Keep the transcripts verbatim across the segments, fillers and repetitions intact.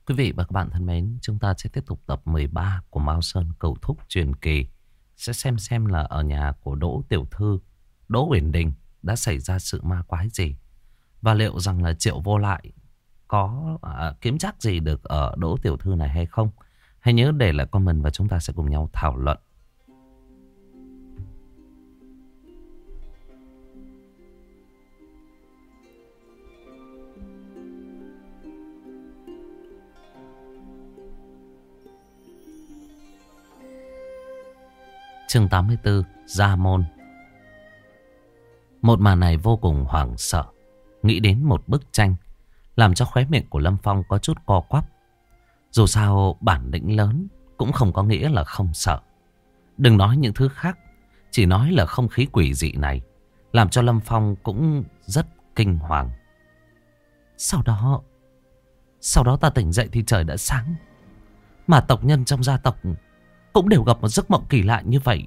Quý vị và các bạn thân mến, chúng ta sẽ tiếp tục tập mười ba của Mao Sơn Cầu Thúc truyền kỳ. Sẽ xem xem là ở nhà của Đỗ Tiểu Thư, Đỗ Uyển Đình đã xảy ra sự ma quái gì. Và liệu rằng là Triệu Vô Lại có à, kiếm trác gì được ở Đỗ Tiểu Thư này hay không. Hãy nhớ để lại comment và chúng ta sẽ cùng nhau thảo luận. Chương tám mươi tư, Gia Môn. Một màn này vô cùng hoảng sợ. Nghĩ đến một bức tranh làm cho khóe miệng của Lâm Phong có chút co quắp. Dù sao bản lĩnh lớn cũng không có nghĩa là không sợ. Đừng nói những thứ khác, chỉ nói là không khí quỷ dị này làm cho Lâm Phong cũng rất kinh hoàng. Sau đó Sau đó ta tỉnh dậy thì trời đã sáng. Mà tộc nhân trong gia tộc cũng đều gặp một giấc mộng kỳ lạ như vậy.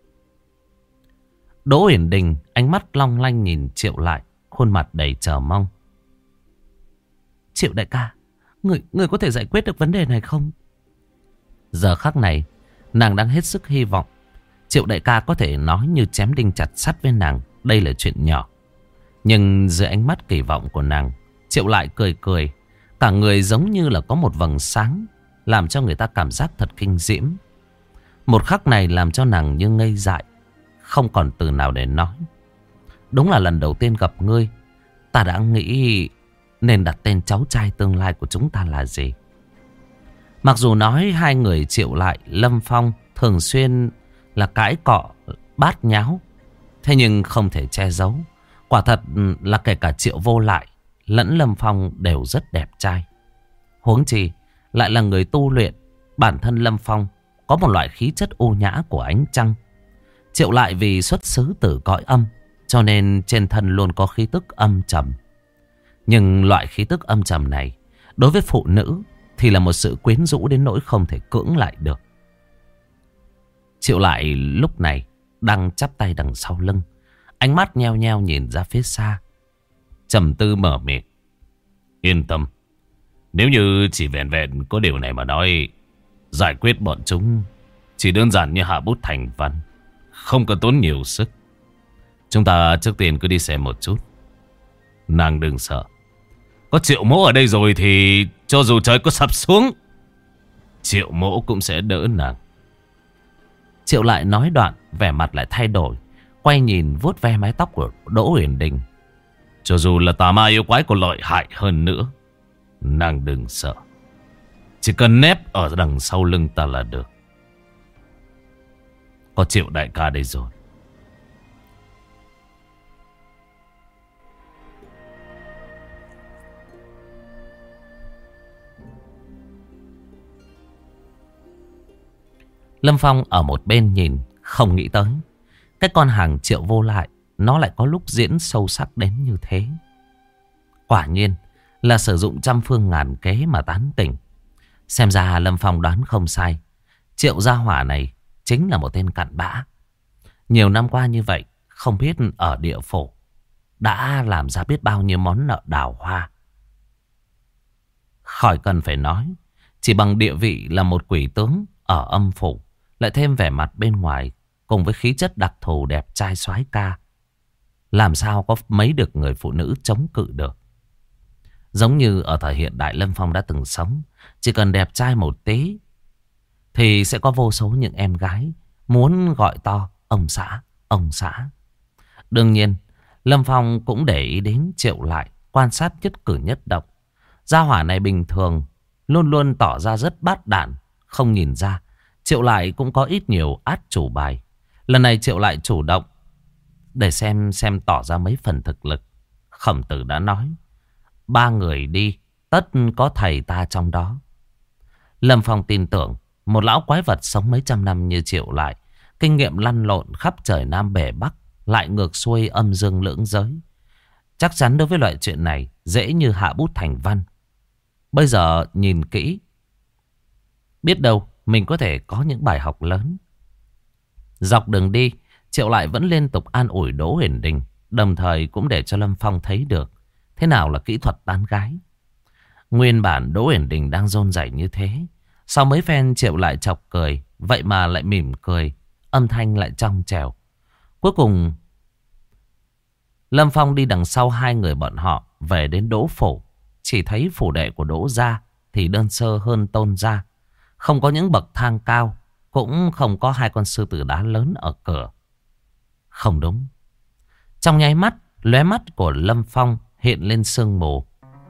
Đỗ Uyển Đình ánh mắt long lanh nhìn Triệu Lại, khuôn mặt đầy chờ mong. Triệu đại ca, người, người có thể giải quyết được vấn đề này không? Giờ khắc này, nàng đang hết sức hy vọng Triệu đại ca có thể nói như chém đinh chặt sắt với nàng. Đây là chuyện nhỏ. Nhưng dưới ánh mắt kỳ vọng của nàng, Triệu Lại cười cười. Cả người giống như là có một vầng sáng, làm cho người ta cảm giác thật kinh diễm. Một khắc này làm cho nàng như ngây dại, không còn từ nào để nói. Đúng là lần đầu tiên gặp ngươi, ta đã nghĩ nên đặt tên cháu trai tương lai của chúng ta là gì. Mặc dù nói hai người Triệu Lại, Lâm Phong thường xuyên là cãi cọ, bát nháo, thế nhưng không thể che giấu. Quả thật là kể cả Triệu Vô Lại lẫn Lâm Phong đều rất đẹp trai. Huống chi lại là người tu luyện. Bản thân Lâm Phong có một loại khí chất ô nhã của ánh trăng. Triệu Lại vì xuất xứ từ cõi âm, cho nên trên thân luôn có khí tức âm trầm. Nhưng loại khí tức âm trầm này đối với phụ nữ thì là một sự quyến rũ đến nỗi không thể cưỡng lại được. Triệu Lại lúc này đang chắp tay đằng sau lưng, ánh mắt nheo nheo nhìn ra phía xa, trầm tư mở miệng. Yên tâm, nếu như chỉ vẹn vẹn có điều này mà nói, giải quyết bọn chúng chỉ đơn giản như hạ bút thành văn, không cần tốn nhiều sức. Chúng ta trước tiên cứ đi xem một chút. Nàng đừng sợ, có Triệu mỗ ở đây rồi thì cho dù trời có sập xuống, Triệu mỗ cũng sẽ đỡ nàng. Triệu Lại nói đoạn, vẻ mặt lại thay đổi, quay nhìn vuốt ve mái tóc của Đỗ Uyển Đình. Cho dù là tà ma yêu quái có lợi hại hơn nữa, nàng đừng sợ, chỉ cần nép ở đằng sau lưng ta là được. Có Triệu đại ca đây rồi. Lâm Phong ở một bên nhìn, không nghĩ tới cái con hàng Triệu Vô Lại nó lại có lúc diễn sâu sắc đến như thế. Quả nhiên là sử dụng trăm phương ngàn kế mà tán tỉnh. Xem ra Lâm Phong đoán không sai, Triệu gia hỏa này chính là một tên cặn bã. Nhiều năm qua như vậy, không biết ở địa phủ đã làm ra biết bao nhiêu món nợ đào hoa. Khỏi cần phải nói, chỉ bằng địa vị là một quỷ tướng ở âm phủ, lại thêm vẻ mặt bên ngoài cùng với khí chất đặc thù đẹp trai soái ca, làm sao có mấy được người phụ nữ chống cự được. Giống như ở thời hiện đại Lâm Phong đã từng sống, chỉ cần đẹp trai một tí thì sẽ có vô số những em gái muốn gọi to ông xã, ông xã. Đương nhiên Lâm Phong cũng để ý đến Triệu Lại, quan sát nhất cử nhất động. Gia hỏa này bình thường luôn luôn tỏ ra rất bát đản, không nhìn ra Triệu Lại cũng có ít nhiều át chủ bài. Lần này Triệu Lại chủ động để xem xem tỏ ra mấy phần thực lực. Khổng Tử đã nói, ba người đi, tất có thầy ta trong đó. Lâm Phong tin tưởng một lão quái vật sống mấy trăm năm như Triệu Lại, kinh nghiệm lăn lộn khắp trời Nam bể Bắc, lại ngược xuôi âm dương lưỡng giới, chắc chắn đối với loại chuyện này dễ như hạ bút thành văn. Bây giờ nhìn kỹ, biết đâu mình có thể có những bài học lớn. Dọc đường đi, Triệu Lại vẫn liên tục an ủi Đỗ Uyển Đình, đồng thời cũng để cho Lâm Phong thấy được thế nào là kỹ thuật tán gái. Nguyên bản Đỗ Uyển Đình đang run rẩy như thế, sau mấy phen Triệu lại chọc cười, vậy mà lại mỉm cười, âm thanh lại trong trẻo. Cuối cùng Lâm Phong đi đằng sau hai người bọn họ về đến Đỗ phủ. Chỉ thấy phủ đệ của Đỗ gia thì đơn sơ hơn Tôn gia, không có những bậc thang cao, cũng không có hai con sư tử đá lớn ở cửa. Không đúng. Trong nháy mắt, lóe mắt của Lâm Phong hiện lên sương mù.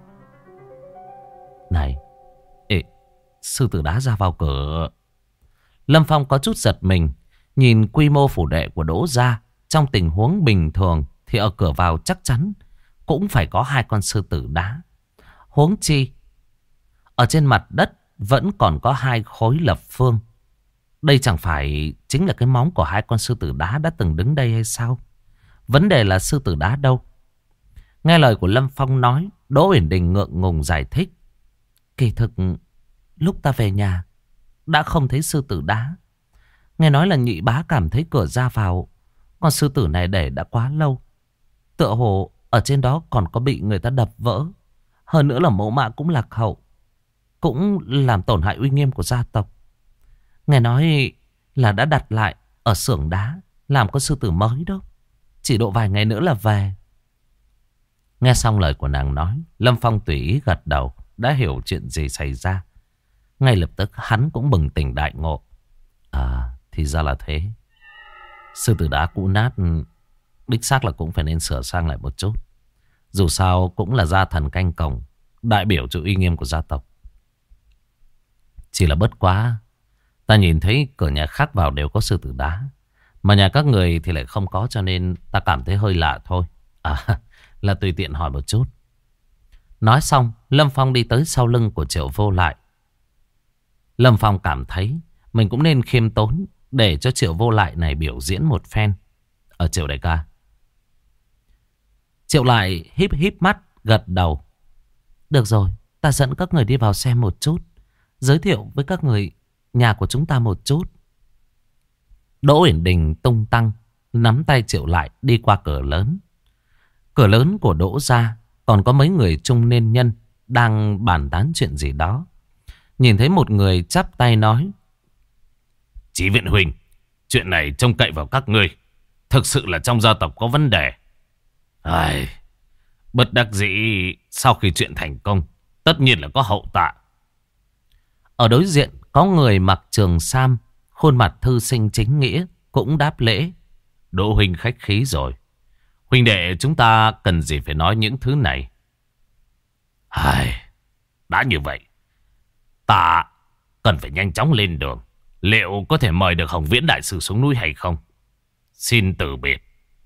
Này, ê, sư tử đá ra vào cửa. Lâm Phong có chút giật mình, nhìn quy mô phủ đệ của Đỗ gia. Trong tình huống bình thường thì ở cửa vào chắc chắn cũng phải có hai con sư tử đá. Huống chi, ở trên mặt đất vẫn còn có hai khối lập phương. Đây chẳng phải chính là cái móng của hai con sư tử đá đã từng đứng đây hay sao? Vấn đề là sư tử đá đâu? Nghe lời của Lâm Phong nói, Đỗ Uyển Đình ngượng ngùng giải thích. Kỳ thực, lúc ta về nhà, đã không thấy sư tử đá. Nghe nói là nhị bá cảm thấy cửa ra vào, con sư tử này để đã quá lâu. Tựa hồ ở trên đó còn có bị người ta đập vỡ. Hơn nữa là mẫu mã cũng lạc hậu, cũng làm tổn hại uy nghiêm của gia tộc. Nghe nói là đã đặt lại ở xưởng đá, làm con sư tử mới đó. Chỉ độ vài ngày nữa là về. Nghe xong lời của nàng nói, Lâm Phong tùy ý gật đầu, đã hiểu chuyện gì xảy ra. Ngay lập tức hắn cũng bừng tỉnh đại ngộ. À, thì ra là thế. Sư tử đá cũ nát, đích xác là cũng phải nên sửa sang lại một chút. Dù sao cũng là gia thần canh cổng, đại biểu cho uy nghiêm của gia tộc. Chỉ là bất quá, ta nhìn thấy cửa nhà khác vào đều có sư tử đá, mà nhà các người thì lại không có, cho nên ta cảm thấy hơi lạ thôi. À, là tùy tiện hỏi một chút. Nói xong, Lâm Phong đi tới sau lưng của Triệu Vô Lại. Lâm Phong cảm thấy mình cũng nên khiêm tốn để cho Triệu Vô Lại này biểu diễn một phen. Ở Triệu đại ca. Triệu Lại híp híp mắt, gật đầu. Được rồi, ta dẫn các người đi vào xem một chút, giới thiệu với các người nhà của chúng ta một chút. Đỗ Uyển Đình tung tăng nắm tay Triệu Lại đi qua cửa lớn. Cửa lớn của Đỗ gia còn có mấy người trung niên nhân đang bàn tán chuyện gì đó. Nhìn thấy một người chắp tay nói: Chí Viện huynh, chuyện này trông cậy vào các ngươi, thực sự là trong gia tộc có vấn đề. Ai, bất đắc dĩ, sau khi chuyện thành công tất nhiên là có hậu tạ. Ở đối diện có người mặc trường sam, khuôn mặt thư sinh chính nghĩa, cũng đáp lễ. Đỗ huynh khách khí rồi, huynh đệ chúng ta cần gì phải nói những thứ này. Ai, đã như vậy, ta cần phải nhanh chóng lên đường. Liệu có thể mời được Hồng Viễn đại sư xuống núi hay không? Xin từ biệt.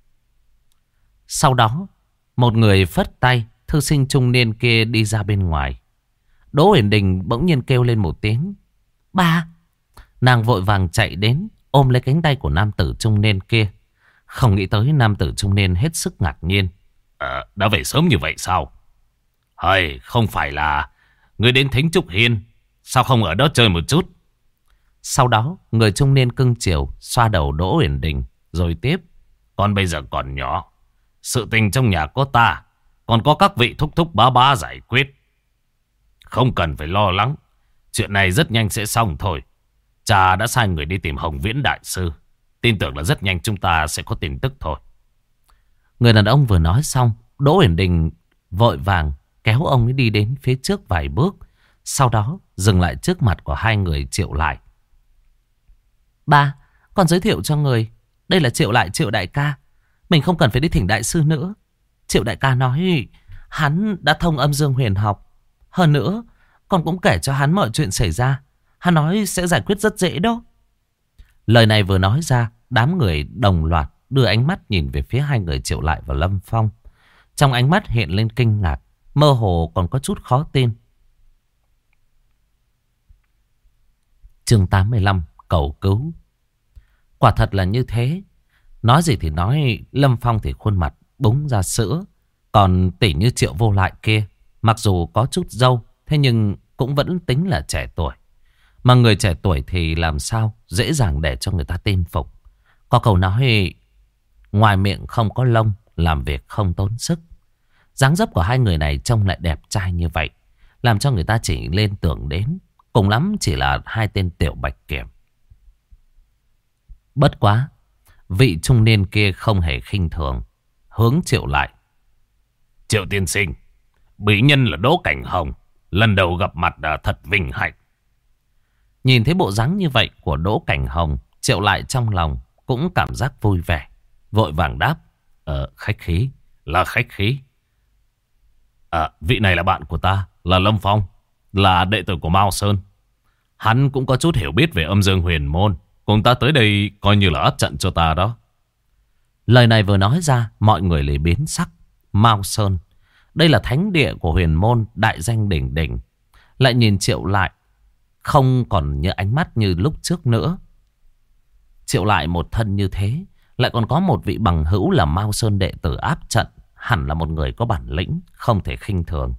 Sau đó, một người phất tay, thư sinh trung niên kia đi ra bên ngoài. Đỗ Uyển Đình bỗng nhiên kêu lên một tiếng: Ba! Nàng vội vàng chạy đến, ôm lấy cánh tay của nam tử trung niên kia. Không nghĩ tới nam tử trung niên hết sức ngạc nhiên. À, đã về sớm như vậy sao? Hay, không phải là người đến Thính Trúc Hiên, sao không ở đó chơi một chút? Sau đó, người trung niên cưng chiều xoa đầu Đỗ Uyển Đình, rồi tiếp: Con bây giờ còn nhỏ, sự tình trong nhà có ta, còn có các vị thúc thúc bá bá giải quyết. Không cần phải lo lắng, chuyện này rất nhanh sẽ xong thôi. Cha đã sai người đi tìm Hồng Viễn đại sư, tin tưởng là rất nhanh chúng ta sẽ có tin tức thôi. Người đàn ông vừa nói xong, Đỗ Uyển Đình vội vàng kéo ông ấy đi đến phía trước vài bước, sau đó dừng lại trước mặt của hai người Triệu Lại. Ba, con giới thiệu cho người, đây là Triệu Lại, Triệu đại ca. Mình không cần phải đi thỉnh đại sư nữa. Triệu đại ca nói hắn đã thông âm dương huyền học. Hơn nữa, con cũng kể cho hắn mọi chuyện xảy ra. Hắn nói sẽ giải quyết rất dễ đó. Lời này vừa nói ra, đám người đồng loạt đưa ánh mắt nhìn về phía hai người Triệu Lại và Lâm Phong. Trong ánh mắt hiện lên kinh ngạc, mơ hồ còn có chút khó tin. Chương tám mươi lăm, cầu cứu. Quả thật là như thế. Nói gì thì nói, Lâm Phong thì khuôn mặt búng ra sữa. Còn tỷ như Triệu Vô Lại kia, mặc dù có chút râu, thế nhưng cũng vẫn tính là trẻ tuổi. Mà người trẻ tuổi thì làm sao dễ dàng để cho người ta tin phục. Có câu nói, ngoài miệng không có lông, làm việc không tốn sức. Dáng dấp của hai người này trông lại đẹp trai như vậy, làm cho người ta chỉ lên tưởng đến cùng lắm chỉ là hai tên tiểu bạch kiểm. Bất quá, vị trung niên kia không hề khinh thường, hướng Triệu lại. Triệu tiên sinh, bí nhân là Đỗ Cảnh Hồng, lần đầu gặp mặt đã thật vinh hạnh. Nhìn thấy bộ dáng như vậy của Đỗ Cảnh Hồng, Triệu lại trong lòng cũng cảm giác vui vẻ, vội vàng đáp. Ờ, khách khí, là khách khí. À, vị này là bạn của ta, là Lâm Phong, là đệ tử của Mao Sơn. Hắn cũng có chút hiểu biết về âm dương huyền môn, cùng ta tới đây coi như là áp trận cho ta đó. Lời này vừa nói ra, mọi người liền biến sắc. Mao Sơn, đây là thánh địa của huyền môn, đại danh đỉnh đỉnh. Lại nhìn Triệu lại, không còn như ánh mắt như lúc trước nữa. Triệu lại một thân như thế, lại còn có một vị bằng hữu là Mao Sơn đệ tử áp trận, hẳn là một người có bản lĩnh, không thể khinh thường.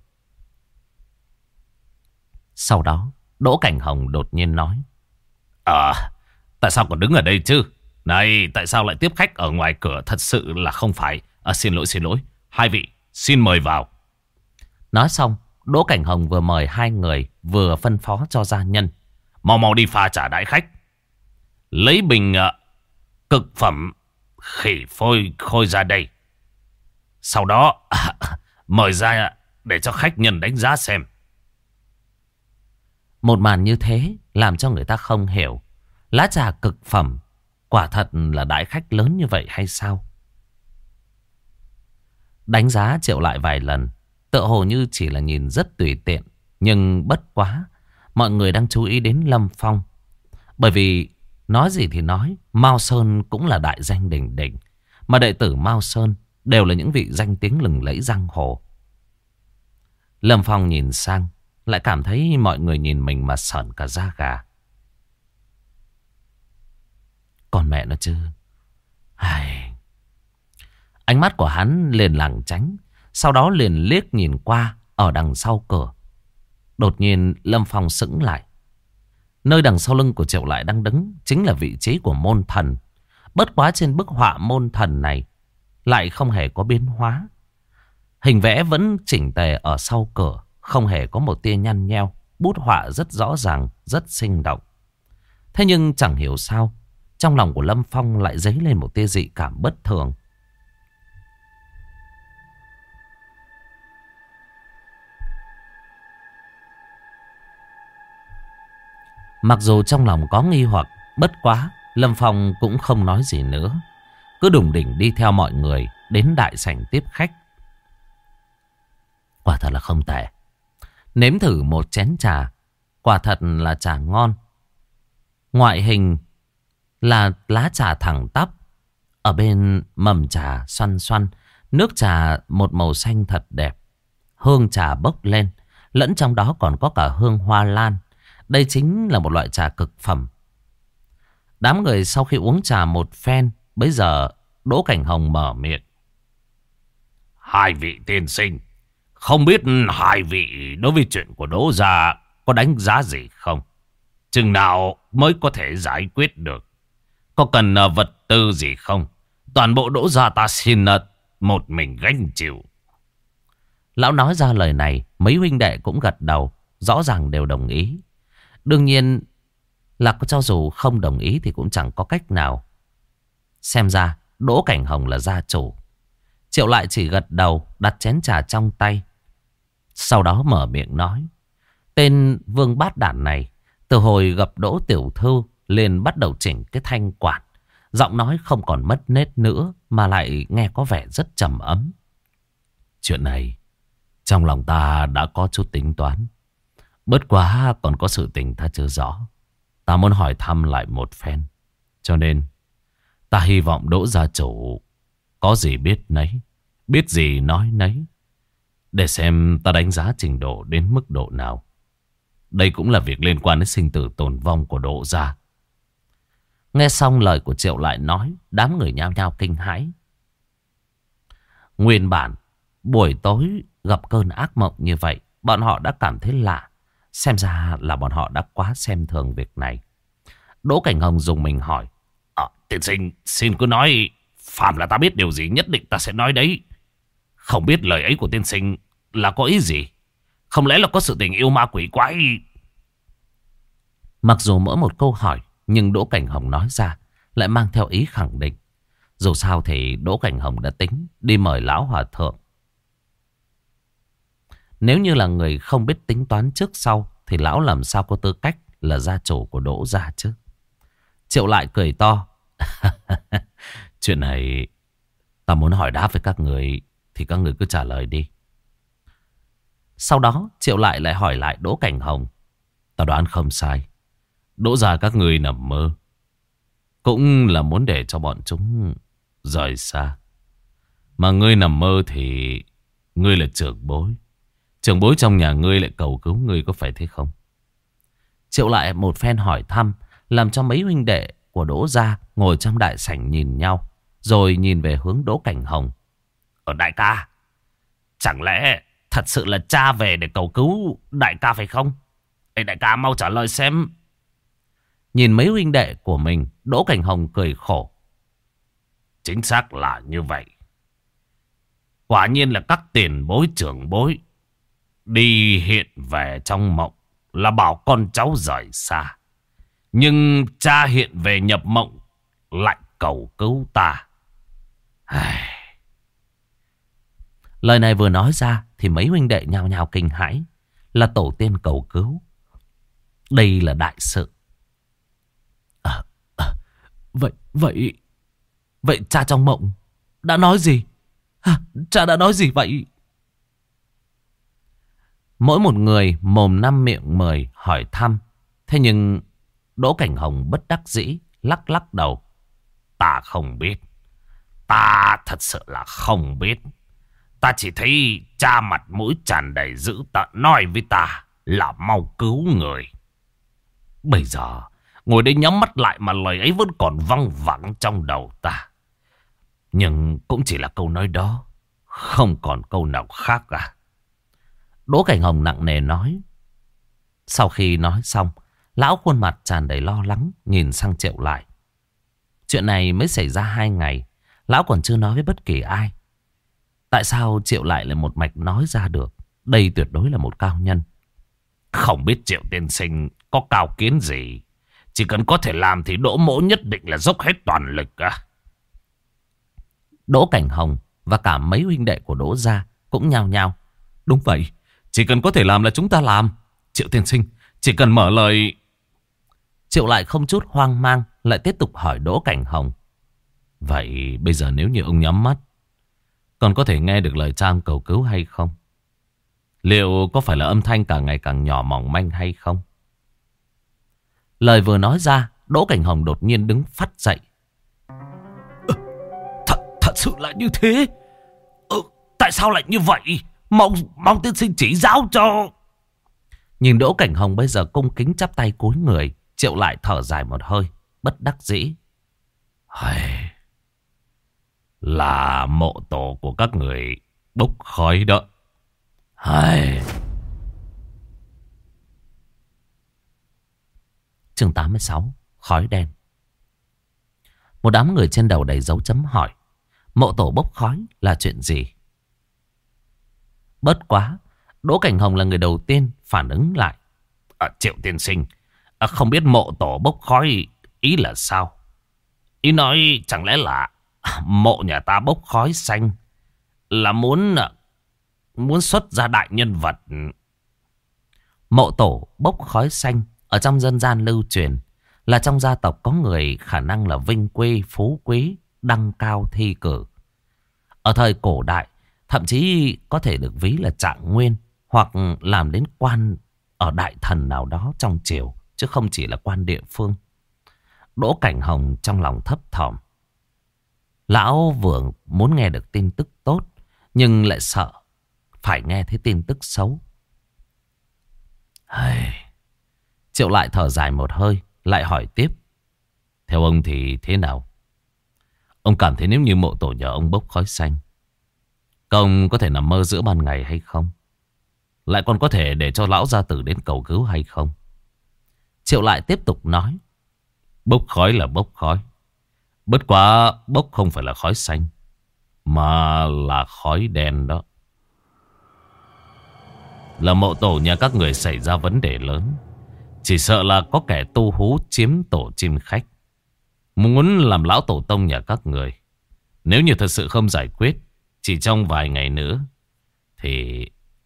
Sau đó, Đỗ Cảnh Hồng đột nhiên nói. À, tại sao còn đứng ở đây chứ? Này, tại sao lại tiếp khách ở ngoài cửa? Thật sự là không phải. À, xin lỗi, xin lỗi. Hai vị, xin mời vào. Nói xong, Đỗ Cảnh Hồng vừa mời hai người, vừa phân phó cho gia nhân. Mau mau đi pha trà đãi khách. Lấy bình uh, cực phẩm khỉ phôi khôi ra đây. Sau đó, mời ra để cho khách nhân đánh giá xem. Một màn như thế làm cho người ta không hiểu. Lá trà cực phẩm quả thật là đãi khách lớn như vậy hay sao? Đánh giá Triệu lại vài lần, tựa hồ như chỉ là nhìn rất tùy tiện. Nhưng bất quá, mọi người đang chú ý đến Lâm Phong. Bởi vì nói gì thì nói, Mao Sơn cũng là đại danh đỉnh đỉnh. Mà đệ tử Mao Sơn đều là những vị danh tiếng lừng lẫy giang hồ. Lâm Phong nhìn sang, lại cảm thấy mọi người nhìn mình mà sởn cả da gà. Còn mẹ nó chứ. Ai... Ánh mắt của hắn liền lảng tránh, sau đó liền liếc nhìn qua ở đằng sau cửa. Đột nhiên Lâm Phong sững lại. Nơi đằng sau lưng của Triệu lại đang đứng chính là vị trí của môn thần. Bất quá trên bức họa môn thần này lại không hề có biến hóa. Hình vẽ vẫn chỉnh tề ở sau cửa, không hề có một tia nhăn nheo. Bút họa rất rõ ràng, rất sinh động. Thế nhưng chẳng hiểu sao, trong lòng của Lâm Phong lại dấy lên một tia dị cảm bất thường. Mặc dù trong lòng có nghi hoặc, bất quá, Lâm Phong cũng không nói gì nữa. Cứ đùng đỉnh đi theo mọi người đến đại sảnh tiếp khách. Quả thật là không tệ. Nếm thử một chén trà, quả thật là trà ngon. Ngoại hình là lá trà thẳng tắp. Ở bên mầm trà xoăn xoăn, nước trà một màu xanh thật đẹp. Hương trà bốc lên, lẫn trong đó còn có cả hương hoa lan. Đây chính là một loại trà cực phẩm. Đám người sau khi uống trà một phen, bây giờ Đỗ Cảnh Hồng mở miệng. Hai vị tiên sinh, không biết hai vị đối với chuyện của Đỗ gia có đánh giá gì không? Chừng nào mới có thể giải quyết được? Có cần vật tư gì không? Toàn bộ Đỗ gia ta xin một mình gánh chịu. Lão nói ra lời này, mấy huynh đệ cũng gật đầu, rõ ràng đều đồng ý. Đương nhiên là cho dù không đồng ý thì cũng chẳng có cách nào. Xem ra Đỗ Cảnh Hồng là gia chủ. Triệu lại chỉ gật đầu, đặt chén trà trong tay. Sau đó mở miệng nói. Tên Vương Bát Đản này từ hồi gặp Đỗ tiểu thư liền bắt đầu chỉnh cái thanh quản. Giọng nói không còn mất nét nữa, mà lại nghe có vẻ rất trầm ấm. Chuyện này trong lòng ta đã có chút tính toán. Bất quá còn có sự tình ta chưa rõ. Ta muốn hỏi thăm lại một phen. Cho nên ta hy vọng Đỗ gia chủ có gì biết nấy, biết gì nói nấy, để xem ta đánh giá trình độ đến mức độ nào. Đây cũng là việc liên quan đến sinh tử tồn vong của Đỗ gia. Nghe xong lời của Triệu lại nói, đám người nhao nhao kinh hãi. Nguyên bản buổi tối gặp cơn ác mộng như vậy, bọn họ đã cảm thấy lạ. Xem ra là bọn họ đã quá xem thường việc này. Đỗ Cảnh Hồng dùng mình hỏi. À, tiên sinh, xin cứ nói, phàm là ta biết điều gì nhất định ta sẽ nói đấy. Không biết lời ấy của tiên sinh là có ý gì? Không lẽ là có sự tình yêu ma quỷ quái? Mặc dù mỗi một câu hỏi, nhưng Đỗ Cảnh Hồng nói ra lại mang theo ý khẳng định. Dù sao thì Đỗ Cảnh Hồng đã tính đi mời lão hòa thượng. Nếu như là người không biết tính toán trước sau thì lão làm sao có tư cách là gia chủ của Đỗ gia chứ. Triệu lại cười to. Chuyện này ta muốn hỏi đáp với các người thì các người cứ trả lời đi. Sau đó Triệu lại lại hỏi lại Đỗ Cảnh Hồng. Ta đoán không sai, Đỗ gia các người nằm mơ cũng là muốn để cho bọn chúng rời xa. Mà ngươi nằm mơ thì ngươi là trưởng bối. Trưởng bối trong nhà ngươi lại cầu cứu ngươi, có phải thế không? Triệu lại một phen hỏi thăm làm cho mấy huynh đệ của Đỗ gia ngồi trong đại sảnh nhìn nhau, rồi nhìn về hướng Đỗ Cảnh Hồng. Ở đại ca, chẳng lẽ thật sự là cha về để cầu cứu đại ca phải không? Ê đại ca mau trả lời xem. Nhìn mấy huynh đệ của mình, Đỗ Cảnh Hồng cười khổ. Chính xác là như vậy. Quả nhiên là các tiền bối trưởng bối đi hiện về trong mộng là bảo con cháu rời xa. Nhưng cha hiện về nhập mộng lại cầu cứu ta. Ai... Lời này vừa nói ra thì mấy huynh đệ nhao nhao kinh hãi. Là tổ tiên cầu cứu. Đây là đại sự. À, à, vậy, vậy, vậy cha trong mộng đã nói gì? À, cha đã nói gì vậy? Mỗi một người mồm năm miệng mười hỏi thăm. Thế nhưng Đỗ Cảnh Hồng bất đắc dĩ lắc lắc đầu. Ta không biết. Ta thật sự là không biết. Ta chỉ thấy cha mặt mũi tràn đầy dữ tợn nói với ta là mau cứu người. Bây giờ ngồi đây nhắm mắt lại mà lời ấy vẫn còn văng vẳng trong đầu ta. Nhưng cũng chỉ là câu nói đó, không còn câu nào khác cả. Đỗ Cảnh Hồng nặng nề nói. Sau khi nói xong, lão khuôn mặt tràn đầy lo lắng nhìn sang Triệu lại. Chuyện này mới xảy ra hai ngày, lão còn chưa nói với bất kỳ ai. Tại sao Triệu lại lại một mạch nói ra được? Đây tuyệt đối là một cao nhân. Không biết Triệu tiên sinh có cao kiến gì, chỉ cần có thể làm thì Đỗ mỗ nhất định là dốc hết toàn lực à. Đỗ Cảnh Hồng và cả mấy huynh đệ của Đỗ gia cũng nhao nhao. Đúng vậy, chỉ cần có thể làm là chúng ta làm. Triệu tiên sinh, chỉ cần mở lời. Triệu lại không chút hoang mang lại tiếp tục hỏi Đỗ Cảnh Hồng. Vậy bây giờ nếu như ông nhắm mắt, còn có thể nghe được lời cha ông cầu cứu hay không? Liệu có phải là âm thanh càng ngày càng nhỏ mỏng manh hay không? Lời vừa nói ra, Đỗ Cảnh Hồng đột nhiên đứng phắt dậy. Ừ, thật, thật sự là như thế. Ừ, tại sao lại như vậy? Mong, mong tiên sinh chỉ giáo cho. Nhìn Đỗ Cảnh Hồng bây giờ cung kính chắp tay cúi người, Triệu lại thở dài một hơi, bất đắc dĩ. Hay... là mộ tổ của các người bốc khói đó. Hay... Chương tám mươi sáu, khói đen. Một đám người trên đầu đầy dấu chấm hỏi. Mộ tổ bốc khói là chuyện gì? Bất quá, Đỗ Cảnh Hồng là người đầu tiên phản ứng lại. À, Triệu tiên sinh, à, không biết mộ tổ bốc khói ý là sao? Ý nói chẳng lẽ là mộ nhà ta bốc khói xanh là muốn muốn xuất ra đại nhân vật. Mộ tổ bốc khói xanh ở trong dân gian lưu truyền là trong gia tộc có người khả năng là vinh quy, phú quý, đăng cao thi cử. Ở thời cổ đại, thậm chí có thể được ví là trạng nguyên hoặc làm đến quan ở đại thần nào đó trong triều, chứ không chỉ là quan địa phương. Đỗ Cảnh Hồng trong lòng thấp thỏm. Lão vừa muốn nghe được tin tức tốt, nhưng lại sợ phải nghe thấy tin tức xấu. Triệu lại thở dài một hơi, lại hỏi tiếp. Theo ông thì thế nào? Ông cảm thấy nếu như mộ tổ nhà ông bốc khói xanh, ông có thể nằm mơ giữa ban ngày hay không? Lại còn có thể để cho lão gia tử đến cầu cứu hay không? Triệu lại tiếp tục nói. Bốc khói là bốc khói. Bất quá bốc không phải là khói xanh, mà là khói đen đó. là mộ tổ nhà các người xảy ra vấn đề lớn. Chỉ sợ là có kẻ tu hú chiếm tổ chim khách, muốn làm lão tổ tông nhà các người. Nếu như thật sự không giải quyết chỉ trong vài ngày nữa thì...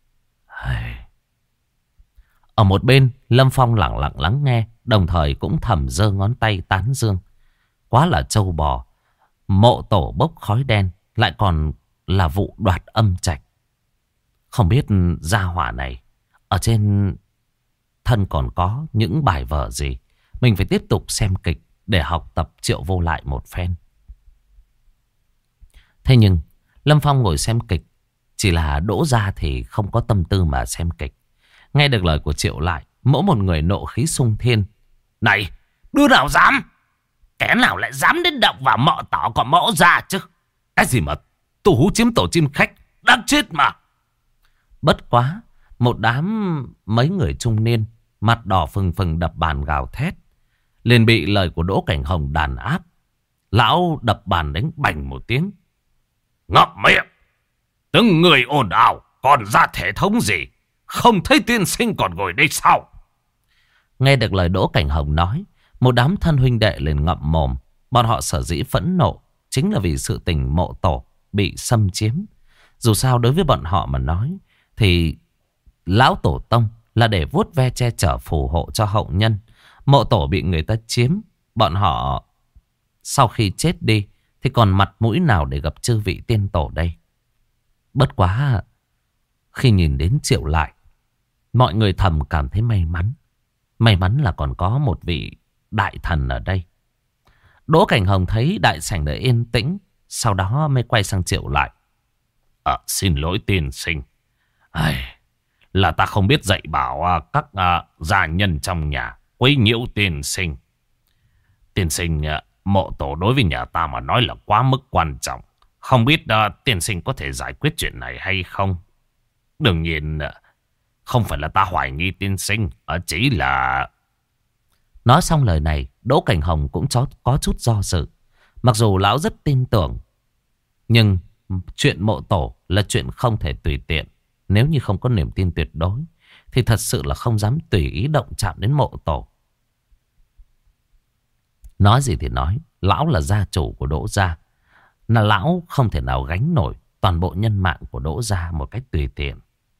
Ở một bên, Lâm Phong lặng lặng lắng nghe, đồng thời cũng thầm giơ ngón tay tán dương. Quá là trâu bò. Mộ tổ bốc khói đen, lại còn là vụ đoạt âm trạch. Không biết gia hỏa này ở trên thân còn có những bài vở gì. Mình phải tiếp tục xem kịch để học tập Triệu Vô Lại một phen. Thế nhưng Lâm Phong ngồi xem kịch, chỉ là Đỗ Gia thì không có tâm tư mà xem kịch. Nghe được lời của Triệu Lại, mỗi một người nộ khí sung thiên. Này, đứa nào dám? Kẻ nào lại dám đến động vào mộ tổ của Mỗ Gia chứ? Cái gì mà tu hú chiếm tổ chim khách, đáng chết mà. Bất quá, một đám mấy người trung niên, mặt đỏ phừng phừng đập bàn gào thét, liền bị lời của Đỗ Cảnh Hồng đàn áp. Lão đập bàn đánh bành một tiếng. Ngậm miệng! Từng người ồn ào, còn ra thể thống gì? Không thấy tiên sinh còn ngồi đây sao? Nghe được lời Đỗ Cảnh Hồng nói, một đám thân huynh đệ liền ngậm mồm. Bọn họ sở dĩ phẫn nộ chính là vì sự tình mộ tổ bị xâm chiếm. Dù sao đối với bọn họ mà nói thì lão tổ tông là để vuốt ve che chở phù hộ cho hậu nhân. Mộ tổ bị người ta chiếm, bọn họ sau khi chết đi thì còn mặt mũi nào để gặp chư vị tiên tổ đây. Bất quá khi nhìn đến Triệu Lại, mọi người thầm cảm thấy may mắn. May mắn là còn có một vị đại thần ở đây. Đỗ Cảnh Hồng thấy đại sảnh đã yên tĩnh, sau đó mới quay sang Triệu Lại. À, xin lỗi tiên sinh. Ai, là ta không biết dạy bảo à, các à, gia nhân trong nhà quấy nhiễu tiên sinh. Tiên sinh, à, mộ tổ đối với nhà ta mà nói là quá mức quan trọng. Không biết à, tiên sinh có thể giải quyết chuyện này hay không? Đương nhiên, à, không phải là ta hoài nghi tiên sinh, à, chỉ là... Nói xong lời này, Đỗ Cảnh Hồng cũng chó, có chút do dự. Mặc dù lão rất tin tưởng, nhưng chuyện mộ tổ là chuyện không thể tùy tiện. Nếu như không có niềm tin tuyệt đối thì thật sự là không dám tùy ý động chạm đến mộ tổ. Nói gì thì nói, lão là gia chủ của Đỗ Gia, là lão không thể nào gánh nổi toàn bộ nhân mạng của Đỗ Gia một cách tùy tiện.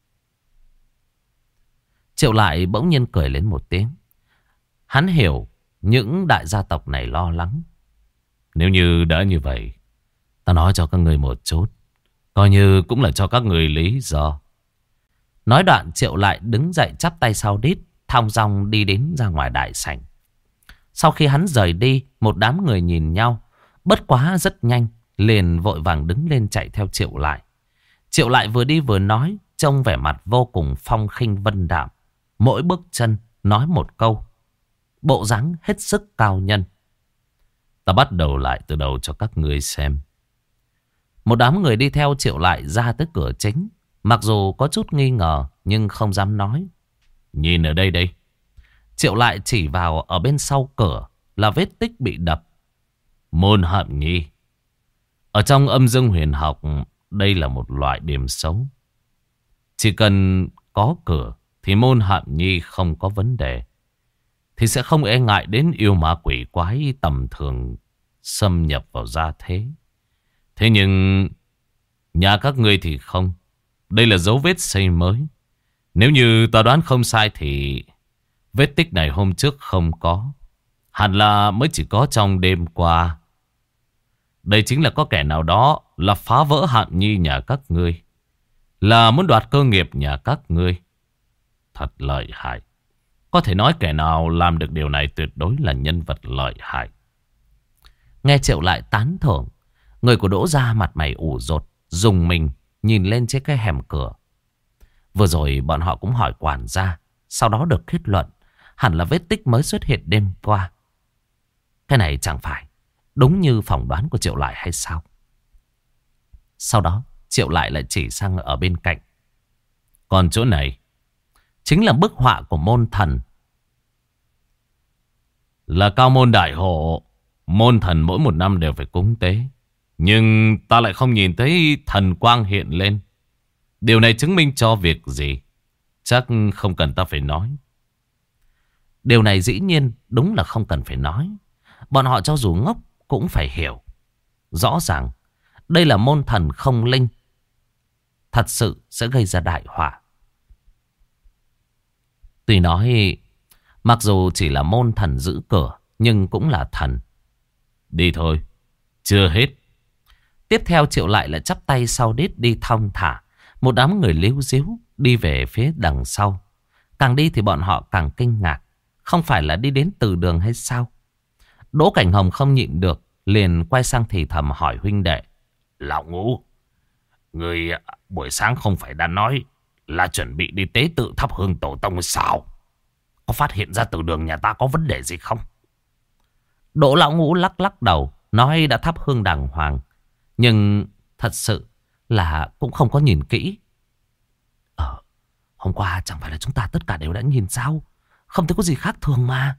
Triệu Lại bỗng nhiên cười lên một tiếng. Hắn hiểu những đại gia tộc này lo lắng. Nếu như đã như vậy, ta nói cho các người một chút, coi như cũng là cho các người lý do. Nói đoạn Triệu Lại đứng dậy chắp tay sau đít, thong dong đi đến ra ngoài đại sảnh. Sau khi hắn rời đi, một đám người nhìn nhau, bất quá rất nhanh, liền vội vàng đứng lên chạy theo Triệu Lại. Triệu Lại vừa đi vừa nói, trông vẻ mặt vô cùng phong khinh vân đạm. Mỗi bước chân nói một câu, bộ dáng hết sức cao nhân. Ta bắt đầu lại từ đầu cho các ngươi xem. Một đám người đi theo Triệu Lại ra tới cửa chính. Mặc dù có chút nghi ngờ nhưng không dám nói. Nhìn ở đây đây. Triệu Lại chỉ vào ở bên sau cửa là vết tích bị đập. Môn Hạm Nhi. Ở trong âm dương huyền học, đây là một loại điểm xấu. Chỉ cần có cửa thì môn Hạm Nhi không có vấn đề, thì sẽ không e ngại đến yêu ma quỷ quái tầm thường xâm nhập vào gia thế. Thế nhưng nhà các ngươi thì không. Đây là dấu vết xây mới. Nếu như ta đoán không sai thì vết tích này hôm trước không có, hẳn là mới chỉ có trong đêm qua. Đây chính là có kẻ nào đó là phá vỡ Hạm Nhi nhà các ngươi, là muốn đoạt cơ nghiệp nhà các ngươi. Thật lợi hại. Có thể nói kẻ nào làm được điều này tuyệt đối là nhân vật lợi hại. Nghe Triệu Lại tán thưởng, người của Đỗ Gia mặt mày ủ rột, dùng mình nhìn lên trên cái hẻm cửa. Vừa rồi bọn họ cũng hỏi quản gia, sau đó được kết luận hẳn là vết tích mới xuất hiện đêm qua. Cái này chẳng phải đúng như phỏng đoán của Triệu Lại hay sao? Sau đó Triệu Lại lại chỉ sang ở bên cạnh. Còn chỗ này chính là bức họa của môn thần. Là cao môn đại hộ. Môn thần mỗi một năm đều phải cúng tế, nhưng ta lại không nhìn thấy thần quang hiện lên. Điều này chứng minh cho việc gì? Chắc không cần ta phải nói. Điều này dĩ nhiên đúng là không cần phải nói. Bọn họ cho dù ngốc cũng phải hiểu. Rõ ràng đây là môn thần không linh, thật sự sẽ gây ra đại họa. Tuy nói mặc dù chỉ là môn thần giữ cửa, nhưng cũng là thần. Đi thôi, chưa hết. Tiếp theo Triệu Lại lại chắp tay sau đít đi thong thả. Một đám người líu díu đi về phía đằng sau. Càng đi thì bọn họ càng kinh ngạc. Không phải là đi đến từ đường hay sao? Đỗ Cảnh Hồng không nhịn được, liền quay sang thì thầm hỏi huynh đệ. Lão Ngũ, người buổi sáng không phải đã nói là chuẩn bị đi tế tự thắp hương tổ tông sao? Có phát hiện ra từ đường nhà ta có vấn đề gì không? Đỗ Lão Ngũ lắc lắc đầu, nói đã thắp hương đàng hoàng. Nhưng thật sự là cũng không có nhìn kỹ. Ờ, hôm qua chẳng phải là chúng ta tất cả đều đã nhìn sao? Không thấy có gì khác thường mà.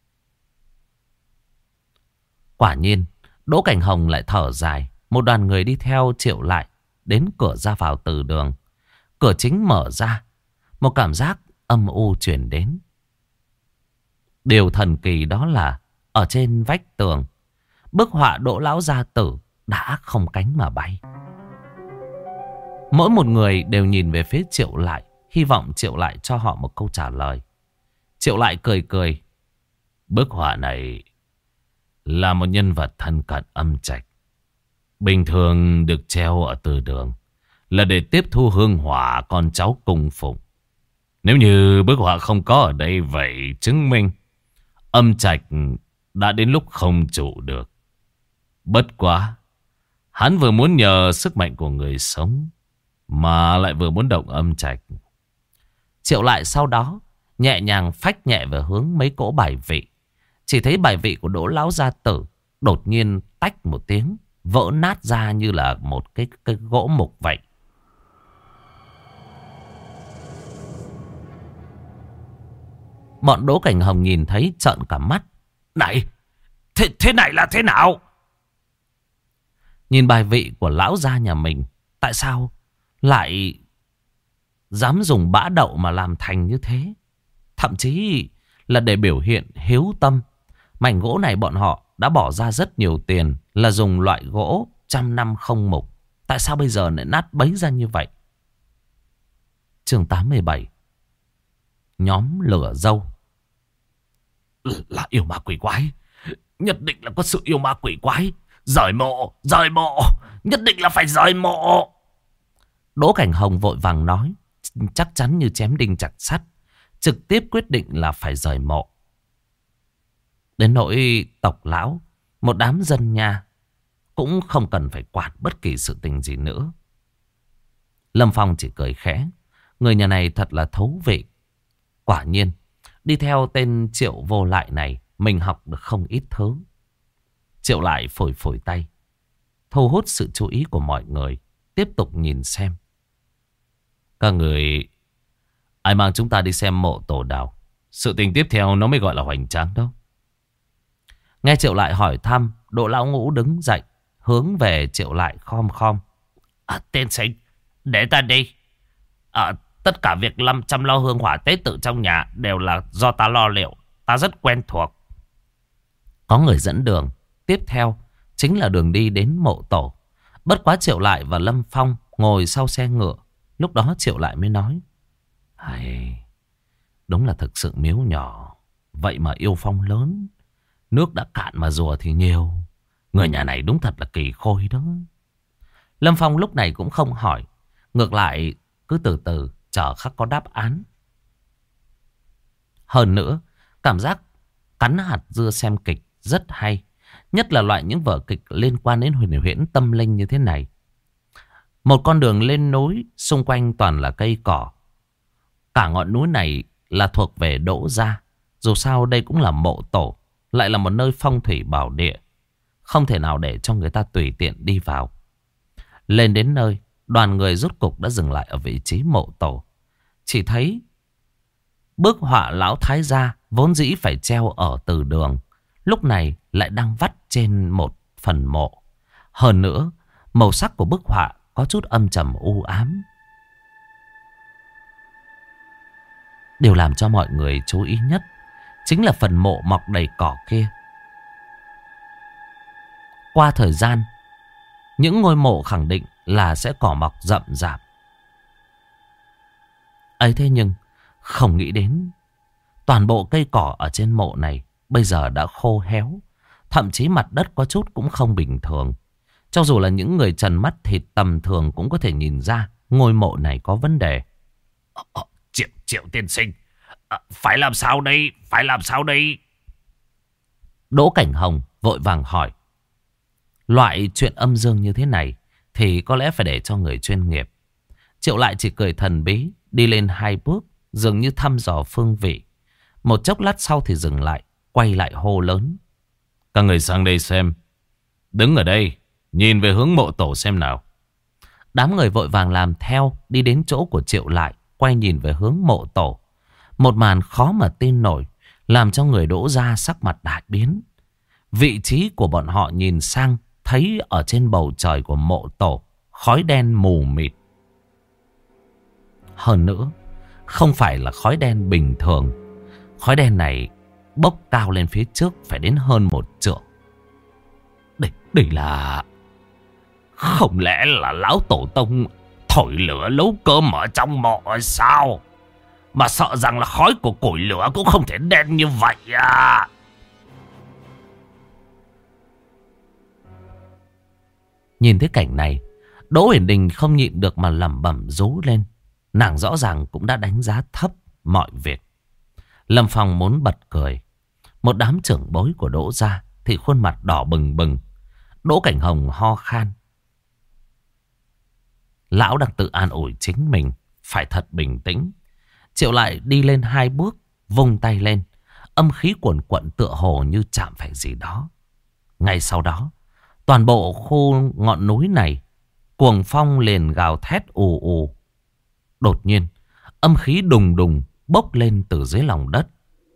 Quả nhiên, Đỗ Cảnh Hồng lại thở dài. Một đoàn người đi theo Triệu Lại đến cửa ra vào từ đường. Cửa chính mở ra, một cảm giác âm u chuyển đến. Điều thần kỳ đó là ở trên vách tường, bức họa Đỗ Lão Gia Tử đã không cánh mà bay. Mỗi một người đều nhìn về phía Triệu Lại, hy vọng Triệu Lại cho họ một câu trả lời. Triệu Lại cười cười. Bức họa này là một nhân vật thân cận âm trạch. Bình thường được treo ở từ đường là để tiếp thu hương hỏa con cháu cung phụng. Nếu như bức họa không có ở đây, vậy chứng minh âm trạch đã đến lúc không trụ được. Bất quá, hắn vừa muốn nhờ sức mạnh của người sống mà lại vừa muốn động âm trạch. Triệu Lại sau đó nhẹ nhàng phách nhẹ về hướng mấy cỗ bài vị. Chỉ thấy bài vị của Đỗ Lão Gia Tử đột nhiên tách một tiếng, vỡ nát ra như là một cái, cái gỗ mục vậy. Bọn Đỗ Cảnh Hồng nhìn thấy trợn cả mắt. Này, thế, thế này là thế nào? Nhìn bài vị của lão gia nhà mình, tại sao lại dám dùng bã đậu mà làm thành như thế? Thậm chí là để biểu hiện hiếu tâm. Mảnh gỗ này bọn họ đã bỏ ra rất nhiều tiền, là dùng loại gỗ trăm năm không mục. Tại sao bây giờ lại nát bấy ra như vậy? Chương tám mươi bảy. Nhóm lửa dâu. Là yêu ma quỷ quái. Nhất định là có sự yêu ma quỷ quái. Rời mộ, rời mộ. Nhất định là phải rời mộ. Đỗ Cảnh Hồng vội vàng nói, chắc chắn như chém đinh chặt sắt, trực tiếp quyết định là phải rời mộ. Đến nỗi tộc lão, một đám dân nhà, cũng không cần phải quản bất kỳ sự tình gì nữa. Lâm Phong chỉ cười khẽ. Người nhà này thật là thú vị. Quả nhiên, đi theo tên Triệu Vô Lại này, mình học được không ít thứ. Triệu Lại phổi phổi tay, thu hút sự chú ý của mọi người, tiếp tục nhìn xem. Các người, ai mang chúng ta đi xem mộ tổ đào? Sự tình tiếp theo nó mới gọi là hoành tráng đâu. Nghe Triệu Lại hỏi thăm, Đỗ Lão Ngũ đứng dậy, hướng về Triệu Lại khom khom. À, tiên sinh, để ta đi. À, tất cả việc lâm chăm lo hương hỏa tế tự trong nhà đều là do ta lo liệu. Ta rất quen thuộc. Có người dẫn đường. Tiếp theo chính là đường đi đến mộ tổ. Bất quá Triệu Lại và Lâm Phong ngồi sau xe ngựa. Lúc đó Triệu Lại mới nói, hay, đúng là thực sự miếu nhỏ, vậy mà yêu phong lớn. Nước đã cạn mà rùa thì nhiều. Người nhà này đúng thật là kỳ khôi đó. Lâm Phong lúc này cũng không hỏi, ngược lại cứ từ từ chờ khắc có đáp án. Hơn nữa, cảm giác cắn hạt dưa xem kịch rất hay. Nhất là loại những vở kịch liên quan đến huyền huyễn tâm linh như thế này. Một con đường lên núi, xung quanh toàn là cây cỏ. Cả ngọn núi này là thuộc về Đỗ gia. Dù sao đây cũng là mộ tổ, lại là một nơi phong thủy bảo địa, không thể nào để cho người ta tùy tiện đi vào. Lên đến nơi, đoàn người rốt cục đã dừng lại ở vị trí mộ tổ. Chỉ thấy bức họa lão thái gia vốn dĩ phải treo ở từ đường, lúc này lại đang vắt trên một phần mộ. Hơn nữa, màu sắc của bức họa có chút âm trầm u ám. Điều làm cho mọi người chú ý nhất chính là phần mộ mọc đầy cỏ kia. Qua thời gian, những ngôi mộ khẳng định là sẽ cỏ mọc rậm rạp. Ấy thế nhưng không nghĩ đến toàn bộ cây cỏ ở trên mộ này bây giờ đã khô héo. Thậm chí mặt đất có chút cũng không bình thường. Cho dù là những người trần mắt thịt tầm thường cũng có thể nhìn ra ngôi mộ này có vấn đề. Ờ, ờ, Triệu, Triệu tiên sinh, à, phải làm sao đây? Phải làm sao đây? Đỗ Cảnh Hồng vội vàng hỏi. Loại chuyện âm dương như thế này thì có lẽ phải để cho người chuyên nghiệp. Triệu lại chỉ cười thần bí, đi lên hai bước, dường như thăm dò phương vị. Một chốc lát sau thì dừng lại, quay lại hô lớn. Các người sang đây xem. Đứng ở đây, nhìn về hướng mộ tổ xem nào. Đám người vội vàng làm theo, đi đến chỗ của Triệu lại, quay nhìn về hướng mộ tổ. Một màn khó mà tin nổi, làm cho người Đỗ gia sắc mặt đại biến. Vị trí của bọn họ nhìn sang, thấy ở trên bầu trời của mộ tổ, khói đen mù mịt. Hơn nữa, không phải là khói đen bình thường. Khói đen này bốc cao lên phía trước phải đến hơn một trượng. Đây, đây là... Không lẽ là lão tổ tông thổi lửa nấu cơm ở trong mộ hay sao? Mà sợ rằng là khói của củi lửa cũng không thể đen như vậy à? Nhìn thấy cảnh này, Đỗ Huyền Đình không nhịn được mà lẩm bẩm rú lên. Nàng rõ ràng cũng đã đánh giá thấp mọi việc. Lâm Phong muốn bật cười. Một đám trưởng bối của Đỗ gia thì khuôn mặt đỏ bừng bừng. Đỗ Cảnh Hồng ho khan. Lão đang tự an ủi chính mình phải thật bình tĩnh. Triệu lại đi lên hai bước, vung tay lên. Âm khí cuồn cuộn tựa hồ như chạm phải gì đó. Ngay sau đó, toàn bộ khu ngọn núi này, cuồng phong liền gào thét ù ù. Đột nhiên, âm khí đùng đùng bốc lên từ dưới lòng đất.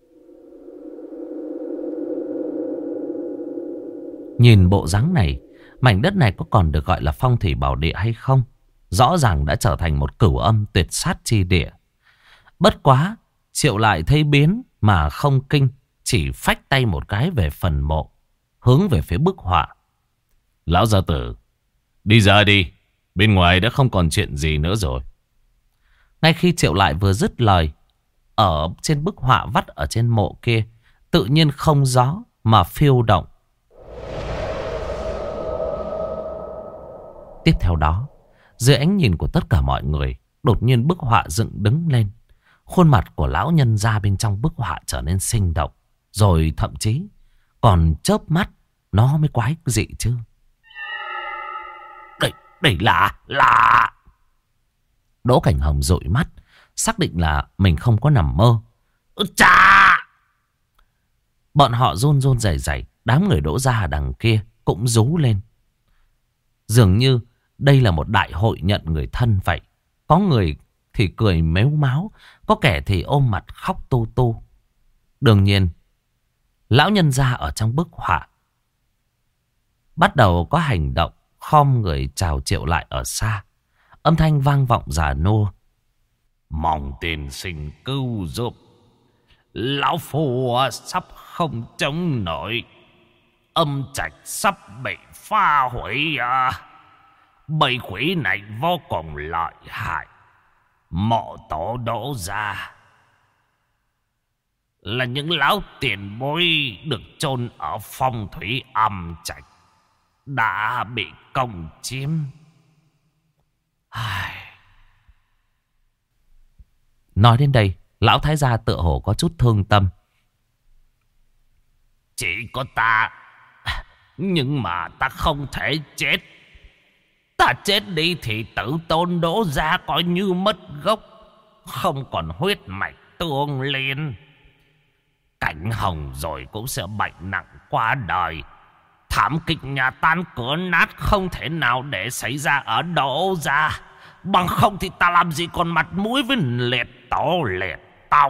Nhìn bộ dáng này, mảnh đất này có còn được gọi là phong thủy bảo địa hay không? Rõ ràng đã trở thành một cửu âm tuyệt sát chi địa. Bất quá, Triệu lại thấy biến mà không kinh, chỉ phách tay một cái về phần mộ, hướng về phía bức họa. Lão gia tử, đi ra đi, bên ngoài đã không còn chuyện gì nữa rồi. Ngay khi Triệu lại vừa dứt lời, ở trên bức họa vắt ở trên mộ kia, tự nhiên không gió mà phiêu động. Tiếp theo đó, dưới ánh nhìn của tất cả mọi người, đột nhiên bức họa dựng đứng lên. Khuôn mặt của lão nhân ra bên trong bức họa trở nên sinh động. Rồi thậm chí còn chớp mắt, nó mới quái dị chứ. Đây, đây là, là... Đỗ Cảnh Hồng dụi mắt, xác định là mình không có nằm mơ. Chà! Bọn họ run run rẩy rẩy, đám người Đỗ gia đằng kia cũng rú lên. Dường như đây là một đại hội nhận người thân vậy. Có người thì cười mếu máo, có kẻ thì ôm mặt khóc tu tu. Đương nhiên, lão nhân gia ở trong bức họa bắt đầu có hành động khom người chào Triệu lại ở xa. Âm thanh vang vọng già nua. Mong tiên sinh cứu giúp. Lão phu sắp không chống nổi. Âm trạch sắp bị phá hủy à. Bầy quỷ này vô cùng lợi hại. Mộ tổ Đỗ gia là những lão tiền bối được chôn ở phong thủy âm trạch đã bị công chiếm. Nói đến đây, lão thái gia tựa hồ có chút thương tâm. Chỉ có ta, nhưng mà ta không thể chết. Ta chết đi thì tử tôn Đỗ gia coi như mất gốc, không còn huyết mạch tương liên. Cảnh Hồng rồi cũng sẽ bệnh nặng qua đời. Thảm kịch nhà tan cửa nát không thể nào để xảy ra ở Đỗ gia. Bằng không thì ta làm gì còn mặt mũi với liệt tổ liệt tông.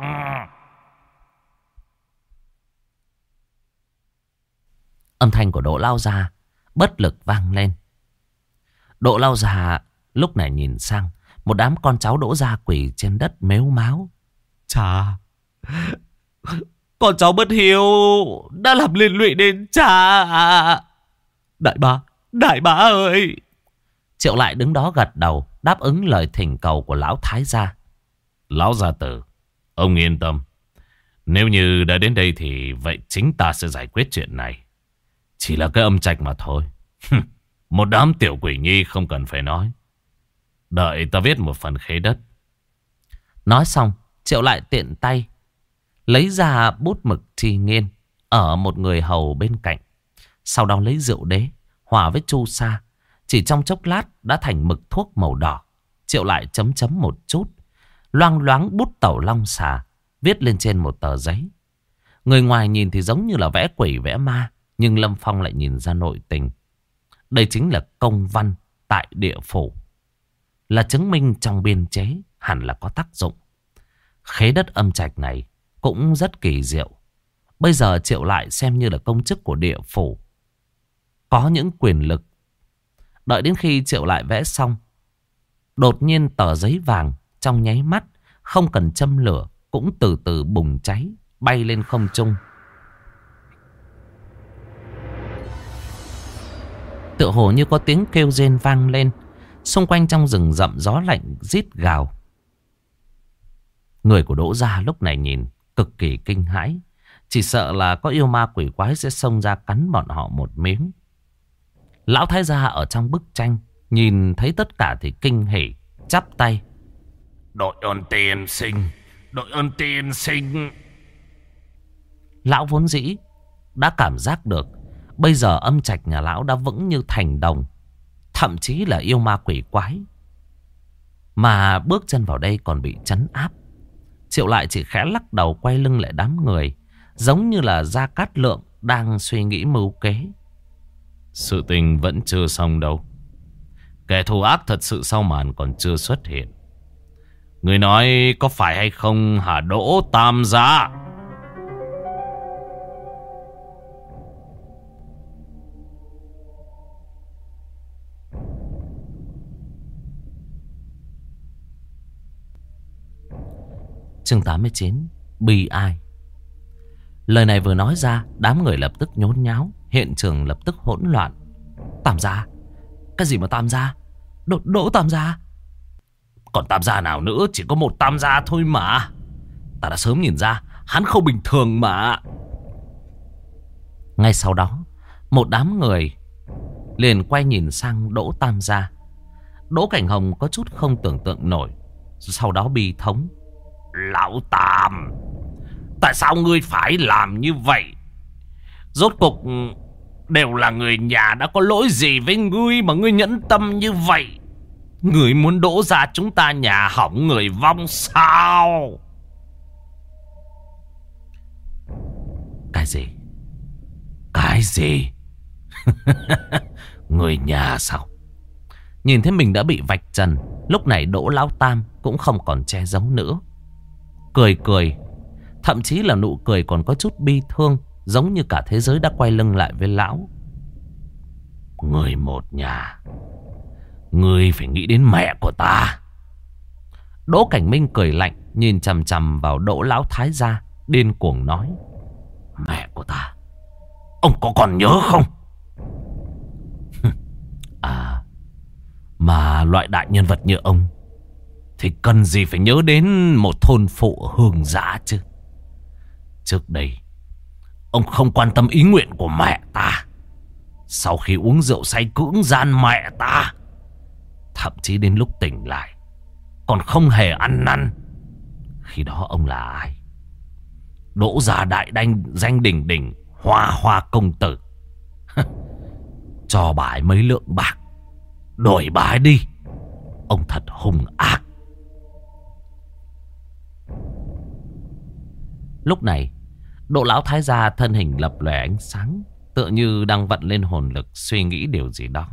Âm thanh của Đỗ lao gia bất lực vang lên. Đỗ lao gia lúc này nhìn sang một đám con cháu Đỗ gia quỳ trên đất mếu máo. Cha, con cháu bất hiếu đã làm liên lụy đến cha. Đại bá, đại bá ơi. Triệu Lại đứng đó gật đầu, đáp ứng lời thỉnh cầu của lão thái gia. Lão gia tử, ông yên tâm. Nếu như đã đến đây thì vậy chính ta sẽ giải quyết chuyện này. Chỉ là cái âm trạch mà thôi. Một đám tiểu quỷ nhi không cần phải nói. Đợi ta viết một phần khế đất. Nói xong, Triệu Lại tiện tay lấy ra bút mực tri nghiên ở một người hầu bên cạnh. Sau đó lấy rượu đế hòa với chu sa, chỉ trong chốc lát đã thành mực thuốc màu đỏ. Triệu Lại chấm chấm một chút, loang loáng bút tẩu long xà viết lên trên một tờ giấy. Người ngoài nhìn thì giống như là vẽ quỷ vẽ ma, nhưng Lâm Phong lại nhìn ra nội tình. Đây chính là công văn tại địa phủ, là chứng minh trong biên chế hẳn là có tác dụng. Khế đất âm trạch này cũng rất kỳ diệu. Bây giờ Triệu Lại xem như là công chức của địa phủ, có những quyền lực. Đợi đến khi Triệu Lại vẽ xong, đột nhiên tờ giấy vàng trong nháy mắt, không cần châm lửa, cũng từ từ bùng cháy, bay lên không trung. Tựa hồ như có tiếng kêu rên vang lên. Xung quanh trong rừng rậm gió lạnh rít gào. Người của Đỗ gia lúc này nhìn cực kỳ kinh hãi, chỉ sợ là có yêu ma quỷ quái sẽ xông ra cắn bọn họ một miếng. Lão thái gia ở trong bức tranh nhìn thấy tất cả thì kinh hỉ, chắp tay. Đội ơn tiên sinh, đội ơn tiên sinh. Lão vốn dĩ đã cảm giác được bây giờ âm trạch nhà lão đã vững như thành đồng, thậm chí là yêu ma quỷ quái mà bước chân vào đây còn bị trấn áp. Triệu Lại chỉ khẽ lắc đầu, quay lưng lại đám người, giống như là Gia Cát Lượng đang suy nghĩ mưu kế. Sự tình vẫn chưa xong đâu. Kẻ thù ác thật sự sau màn còn chưa xuất hiện. Người nói có phải hay không hả Đỗ Tam gia? Chương tám mươi chín. Bi ai. Lời này vừa nói ra, đám người lập tức nhốn nháo, hiện trường lập tức hỗn loạn. Tam gia? Cái gì mà Tam gia? Đỗ, Đỗ Tam gia? Còn Tam gia nào nữa, chỉ có một Tam gia thôi mà. Ta đã sớm nhìn ra hắn không bình thường mà. Ngay sau đó, một đám người liền quay nhìn sang Đỗ Tam gia. Đỗ Cảnh Hồng có chút không tưởng tượng nổi, sau đó bi thống. Lão Tam, tại sao ngươi phải làm như vậy? Rốt cuộc đều là người nhà, đã có lỗi gì với ngươi mà ngươi nhẫn tâm như vậy? Ngươi muốn Đỗ gia chúng ta nhà hỏng người vong sao? Cái gì? Cái gì? Người nhà sao? Nhìn thấy mình đã bị vạch trần, lúc này Đỗ Lão Tam cũng không còn che giấu nữa. Cười cười, thậm chí là nụ cười còn có chút bi thương, giống như cả thế giới đã quay lưng lại với lão. Người một nhà, ngươi phải nghĩ đến mẹ của ta. Đỗ Cảnh Minh cười lạnh, nhìn chằm chằm vào Đỗ Lão Thái gia, điên cuồng nói. Mẹ của ta, ông có còn nhớ không? À, mà loại đại nhân vật như ông thì cần gì phải nhớ đến một thôn phụ hương dã chứ. Trước đây ông không quan tâm ý nguyện của mẹ ta. Sau khi uống rượu say cưỡng gian mẹ ta, thậm chí đến lúc tỉnh lại còn không hề ăn năn. Khi đó ông là ai? Đỗ gia đại đanh danh đỉnh đỉnh Hoa Hoa công tử. Cho bà ấy mấy lượng bạc, đổi bà ấy đi. Ông thật hung ác. Lúc này Đỗ Lão Thái gia thân hình lập lòe ánh sáng, tựa như đang vận lên hồn lực suy nghĩ điều gì đó.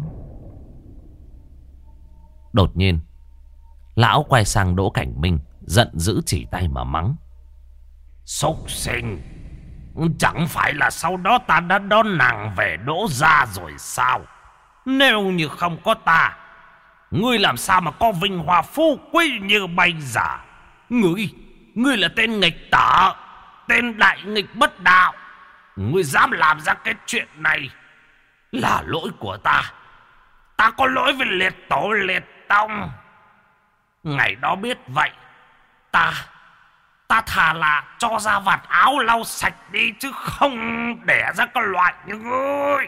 Đột nhiên lão quay sang Đỗ Cảnh Minh, giận dữ chỉ tay mà mắng. Súc sinh, chẳng phải là sau đó ta đã đón nàng về Đỗ gia rồi sao? Nếu như không có ta, ngươi làm sao mà có vinh hoa phú quý như bây giờ? Ngươi, Ngươi là tên nghịch tở, tên đại nghịch bất đạo. Ngươi dám làm ra cái chuyện này là lỗi của ta. Ta có lỗi với liệt tổ liệt tông. Ngày đó biết vậy, Ta Ta thà là cho ra vạt áo lau sạch đi, chứ không để ra cái loại như ngươi.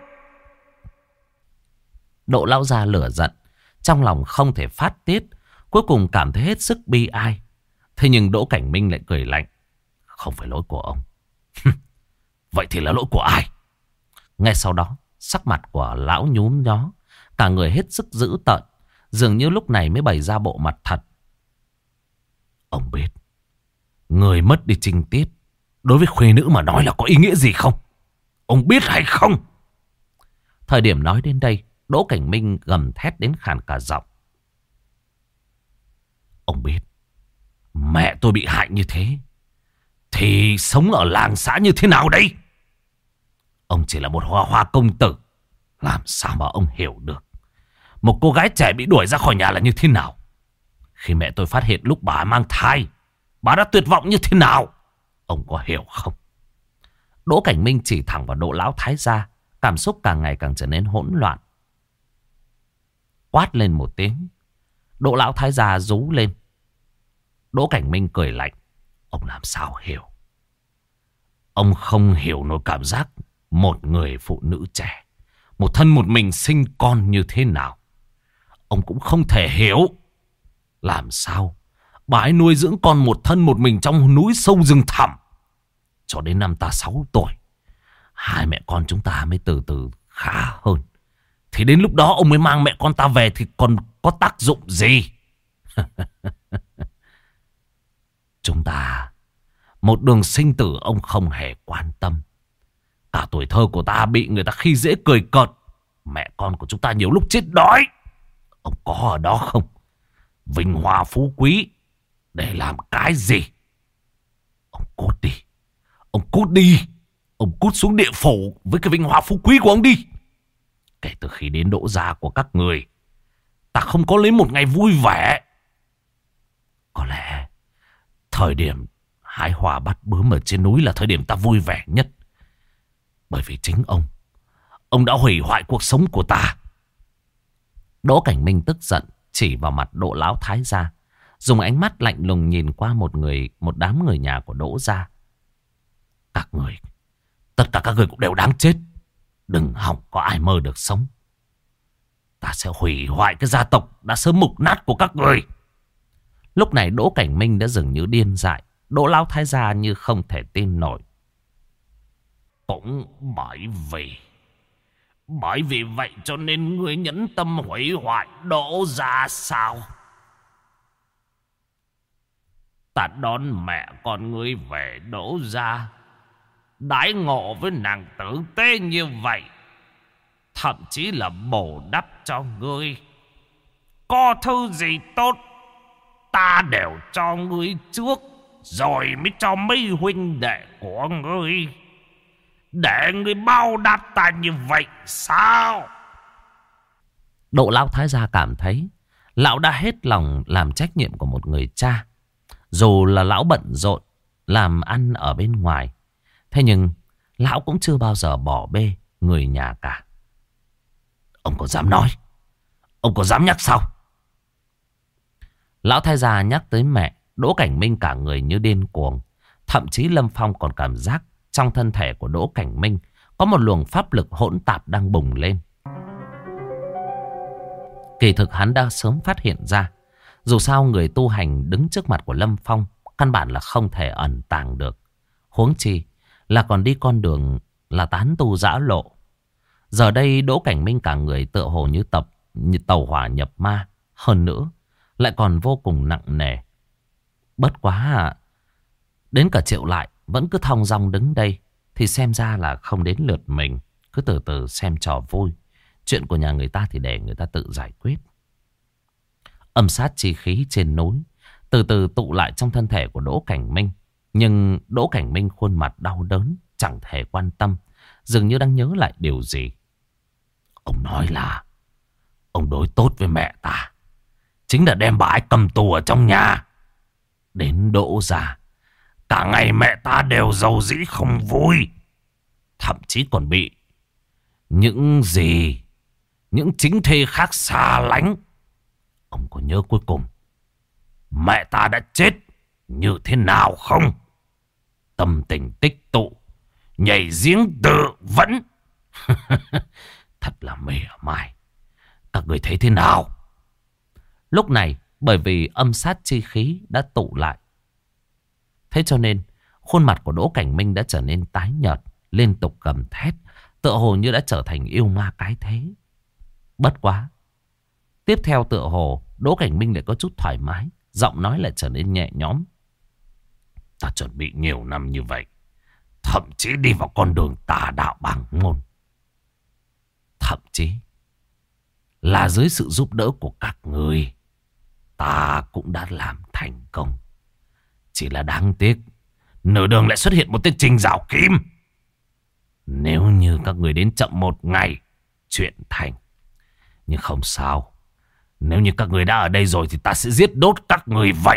Đỗ lão gia lửa giận, trong lòng không thể phát tiết, cuối cùng cảm thấy hết sức bi ai. Thế nhưng Đỗ Cảnh Minh lại cười lạnh. Không phải lỗi của ông. Vậy thì là lỗi của ai? Ngay sau đó, sắc mặt của lão nhúm nhó, cả người hết sức dữ tợn, dường như lúc này mới bày ra bộ mặt thật. Ông biết người mất đi trinh tiết đối với khuê nữ mà nói là có ý nghĩa gì không? Ông biết hay không? Thời điểm nói đến đây, Đỗ Cảnh Minh gầm thét đến khàn cả giọng. Ông biết mẹ tôi bị hại như thế thì sống ở làng xã như thế nào đây? Ông chỉ là một hoa hoa công tử, làm sao mà ông hiểu được một cô gái trẻ bị đuổi ra khỏi nhà là như thế nào? Khi mẹ tôi phát hiện lúc bà mang thai, bà đã tuyệt vọng như thế nào? Ông có hiểu không? Đỗ Cảnh Minh chỉ thẳng vào Đỗ lão thái gia, cảm xúc càng ngày càng trở nên hỗn loạn. Quát lên một tiếng, Đỗ lão thái gia rú lên. Đỗ Cảnh Minh cười lạnh. Ông làm sao hiểu? Ông không hiểu nổi cảm giác một người phụ nữ trẻ, một thân một mình sinh con như thế nào. Ông cũng không thể hiểu làm sao bà ấy nuôi dưỡng con một thân một mình trong núi sâu rừng thẳm cho đến năm ta sáu tuổi. Hai mẹ con chúng ta mới từ từ khá hơn. Thì đến lúc đó ông mới mang mẹ con ta về thì còn có tác dụng gì? Chúng ta, một đường sinh tử ông không hề quan tâm. Cả tuổi thơ của ta bị người ta khi dễ cười cợt. Mẹ con của chúng ta nhiều lúc chết đói. Ông có ở đó không? Vinh hoa phú quý để làm cái gì? Ông cút đi. Ông cút đi. Ông cút xuống địa phủ với cái vinh hoa phú quý của ông đi. Kể từ khi đến Đỗ gia của các người, ta không có lấy một ngày vui vẻ. Có lẽ thời điểm hái hoa bắt bướm ở trên núi là thời điểm ta vui vẻ nhất. Bởi vì chính ông Ông đã hủy hoại cuộc sống của ta. Đỗ Cảnh Minh tức giận chỉ vào mặt Đỗ lão thái gia, dùng ánh mắt lạnh lùng nhìn qua một người, một đám người nhà của Đỗ gia. Các người, tất cả các người cũng đều đáng chết. Đừng hòng có ai mơ được sống. Ta sẽ hủy hoại cái gia tộc đã sớm mục nát của các người. Lúc này Đỗ Cảnh Minh đã dường như điên dại. Đỗ lão thái gia như không thể tin nổi. Cũng bởi vì Bởi vì vậy cho nên ngươi nhẫn tâm hủy hoại Đỗ gia sao? Ta đón mẹ con ngươi về Đỗ gia, đãi ngộ với nàng tử tế như vậy, thậm chí là bổ đắp cho ngươi. Có thứ gì tốt ta đều cho ngươi trước, rồi mới cho mấy huynh đệ của ngươi. Để ngươi bao đáp ta như vậy sao? Đỗ lão thái gia cảm thấy lão đã hết lòng làm trách nhiệm của một người cha. Dù là lão bận rộn làm ăn ở bên ngoài, thế nhưng lão cũng chưa bao giờ bỏ bê người nhà cả. Ông có dám nói? Ông có dám nhắc sao? Lão thái gia nhắc tới mẹ, Đỗ Cảnh Minh cả người như điên cuồng. Thậm chí Lâm Phong còn cảm giác trong thân thể của Đỗ Cảnh Minh có một luồng pháp lực hỗn tạp đang bùng lên. Kỳ thực hắn đã sớm phát hiện ra, dù sao người tu hành đứng trước mặt của Lâm Phong căn bản là không thể ẩn tàng được. Huống chi là còn đi con đường là tán tu dã lộ. Giờ đây Đỗ Cảnh Minh cả người tựa hồ như tập như tàu hỏa nhập ma. Hơn nữa lại còn vô cùng nặng nề. Bất quá à, đến cả Triệu Lại vẫn cứ thong dong đứng đây, thì xem ra là không đến lượt mình. Cứ từ từ xem trò vui. Chuyện của nhà người ta thì để người ta tự giải quyết. Âm sát chi khí trên núi từ từ tụ lại trong thân thể của Đỗ Cảnh Minh. Nhưng Đỗ Cảnh Minh khuôn mặt đau đớn, chẳng thể quan tâm, dường như đang nhớ lại điều gì. Ông nói là ông đối tốt với mẹ ta, chính là đem bà ấy cầm tù ở trong nhà. Đến Đỗ gia Cả ngày mẹ ta đều rầu rĩ không vui. Thậm chí còn bị những gì, những chính thê khác xa lánh. Ông có nhớ cuối cùng mẹ ta đã chết như thế nào không? Tâm tình tích tụ, nhảy giếng tự vẫn. Thật là mỉa mai. Các người thấy thế nào? Lúc này bởi vì âm sát chi khí đã tụ lại, thế cho nên khuôn mặt của Đỗ Cảnh Minh đã trở nên tái nhợt, liên tục gầm thét, tựa hồ như đã trở thành yêu ma cái thế. Bất quá, tiếp theo tựa hồ Đỗ Cảnh Minh lại có chút thoải mái, giọng nói lại trở nên nhẹ nhõm. Ta chuẩn bị nhiều năm như vậy, thậm chí đi vào con đường tà đạo bàng môn, thậm chí là dưới sự giúp đỡ của các người, ta cũng đã làm thành công. Chỉ là đáng tiếc, nửa đường lại xuất hiện một tên Trình Giảo Kim. Nếu như các người đến chậm một ngày, chuyện thành. Nhưng không sao, nếu như các người đã ở đây rồi thì ta sẽ giết đốt các người vậy.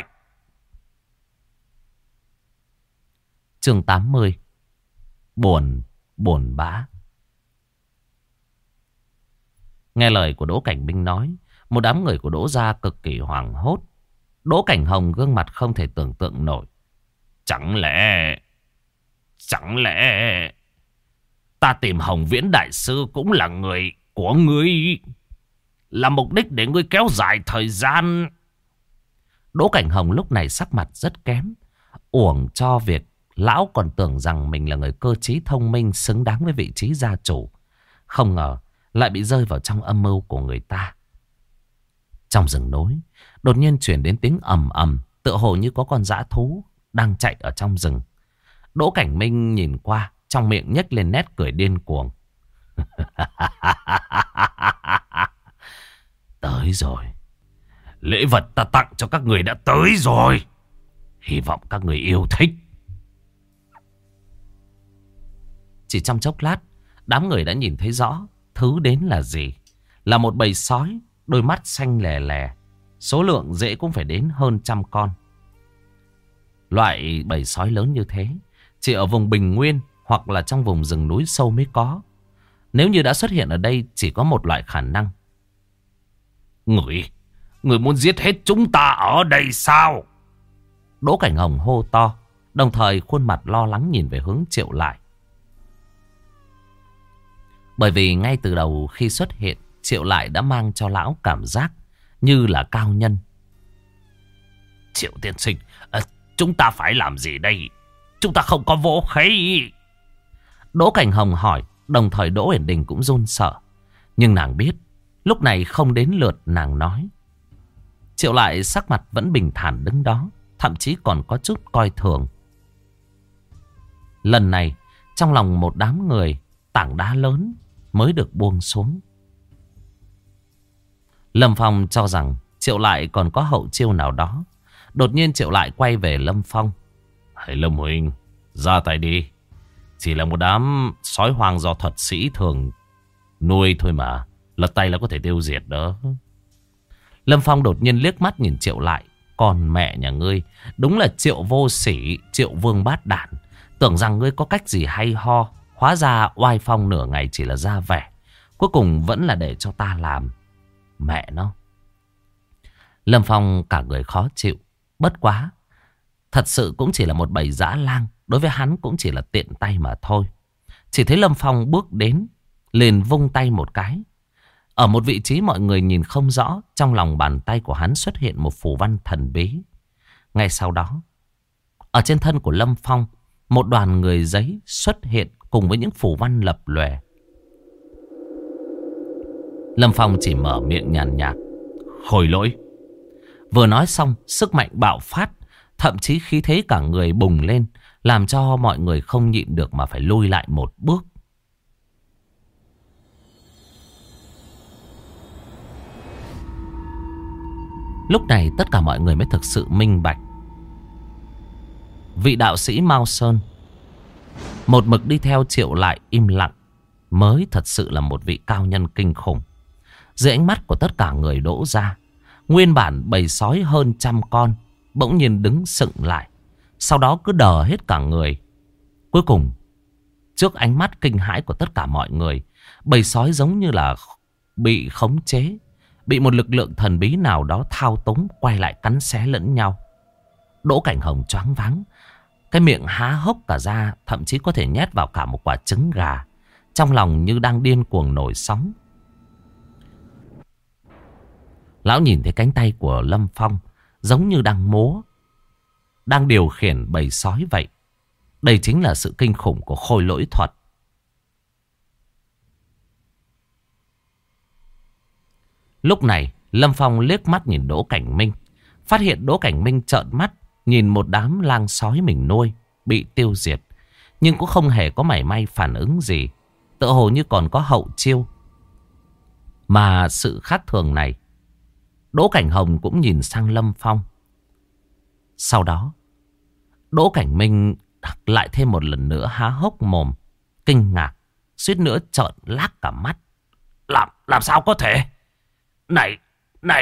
Chương tám mươi. Buồn, buồn bã. Nghe lời của Đỗ Cảnh Minh nói, một đám người của Đỗ gia cực kỳ hoảng hốt. Đỗ Cảnh Hồng gương mặt không thể tưởng tượng nổi. Chẳng lẽ... Chẳng lẽ... Ta tìm Hồng Viễn Đại Sư cũng là người của ngươi, là mục đích để ngươi kéo dài thời gian. Đỗ Cảnh Hồng lúc này sắc mặt rất kém. Uổng cho việc lão còn tưởng rằng mình là người cơ trí thông minh, xứng đáng với vị trí gia chủ. Không ngờ lại bị rơi vào trong âm mưu của người ta. Trong rừng núi đột nhiên chuyển đến tiếng ầm ầm, tựa hồ như có con dã thú đang chạy ở trong rừng. Đỗ Cảnh Minh nhìn qua, trong miệng nhếch lên nét cười điên cuồng. Tới rồi. Lễ vật ta tặng cho các người đã tới rồi. Hy vọng các người yêu thích. Chỉ trong chốc lát, đám người đã nhìn thấy rõ thứ đến là gì. Là một bầy sói, đôi mắt xanh lè lè. Số lượng dễ cũng phải đến hơn trăm con. Loại bầy sói lớn như thế chỉ ở vùng bình nguyên hoặc là trong vùng rừng núi sâu mới có. Nếu như đã xuất hiện ở đây, chỉ có một loại khả năng. Người, người muốn giết hết chúng ta ở đây sao? Đỗ Cảnh Hồng hô to, đồng thời khuôn mặt lo lắng nhìn về hướng Triệu Lại. Bởi vì ngay từ đầu khi xuất hiện, Triệu Lại đã mang cho lão cảm giác như là cao nhân. Triệu tiên sinh, à, chúng ta phải làm gì đây? Chúng ta không có vũ khí. Đỗ Cảnh Hồng hỏi, đồng thời Đỗ Uyển Đình cũng run sợ. Nhưng nàng biết, lúc này không đến lượt nàng nói. Triệu Lại sắc mặt vẫn bình thản đứng đó, thậm chí còn có chút coi thường. Lần này, trong lòng một đám người, tảng đá lớn mới được buông xuống. Lâm Phong cho rằng Triệu Lại còn có hậu chiêu nào đó. Đột nhiên Triệu Lại quay về Lâm Phong. Hãy Lâm huynh, ra tay đi. Chỉ là một đám sói hoang do thuật sĩ thường nuôi thôi mà. Lật tay là có thể tiêu diệt đó. Lâm Phong đột nhiên liếc mắt nhìn Triệu Lại. Còn mẹ nhà ngươi, đúng là Triệu vô sỉ, Triệu vương bát đản. Tưởng rằng ngươi có cách gì hay ho. Hóa ra oai phong nửa ngày chỉ là ra vẻ. Cuối cùng vẫn là để cho ta làm. Mẹ nó. Lâm Phong cả người khó chịu. Bất quá, thật sự cũng chỉ là một bầy dã lang. Đối với hắn cũng chỉ là tiện tay mà thôi. Chỉ thấy Lâm Phong bước đến, liền vung tay một cái. Ở một vị trí mọi người nhìn không rõ, trong lòng bàn tay của hắn xuất hiện một phù văn thần bí. Ngay sau đó, ở trên thân của Lâm Phong, một đoàn người giấy xuất hiện cùng với những phù văn lập lòe. Lâm Phong chỉ mở miệng nhàn nhạt, khôi lỗi. Vừa nói xong, sức mạnh bạo phát, thậm chí khí thế cả người bùng lên, làm cho mọi người không nhịn được mà phải lùi lại một bước. Lúc này tất cả mọi người mới thực sự minh bạch. Vị đạo sĩ Mao Sơn một mực đi theo Triệu Lại im lặng mới thật sự là một vị cao nhân kinh khủng. Dưới ánh mắt của tất cả người Đỗ gia, nguyên bản bầy sói hơn trăm con bỗng nhiên đứng sững lại. Sau đó cứ đờ hết cả người. Cuối cùng, trước ánh mắt kinh hãi của tất cả mọi người, bầy sói giống như là bị khống chế, bị một lực lượng thần bí nào đó thao túng, quay lại cắn xé lẫn nhau. Đỗ Cảnh Hồng choáng váng, cái miệng há hốc cả ra, thậm chí có thể nhét vào cả một quả trứng gà. Trong lòng như đang điên cuồng nổi sóng. Lão nhìn thấy cánh tay của Lâm Phong giống như đang múa, đang điều khiển bầy sói vậy. Đây chính là sự kinh khủng của khôi lỗi thuật. Lúc này Lâm Phong liếc mắt nhìn Đỗ Cảnh Minh, phát hiện Đỗ Cảnh Minh trợn mắt nhìn một đám lang sói mình nuôi bị tiêu diệt, nhưng cũng không hề có mảy may phản ứng gì, tựa hồ như còn có hậu chiêu. Mà sự khác thường này, Đỗ Cảnh Hồng cũng nhìn sang Lâm Phong. Sau đó Đỗ Cảnh Minh lại thêm một lần nữa há hốc mồm, kinh ngạc, suýt nữa trợn lác cả mắt. Làm, làm sao có thể? Này, này,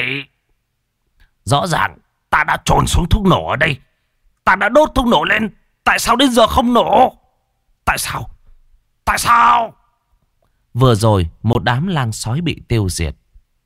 rõ ràng ta đã trồn xuống thuốc nổ ở đây. Ta đã đốt thuốc nổ lên, tại sao đến giờ không nổ? Tại sao? Tại sao? Vừa rồi một đám lang sói bị tiêu diệt,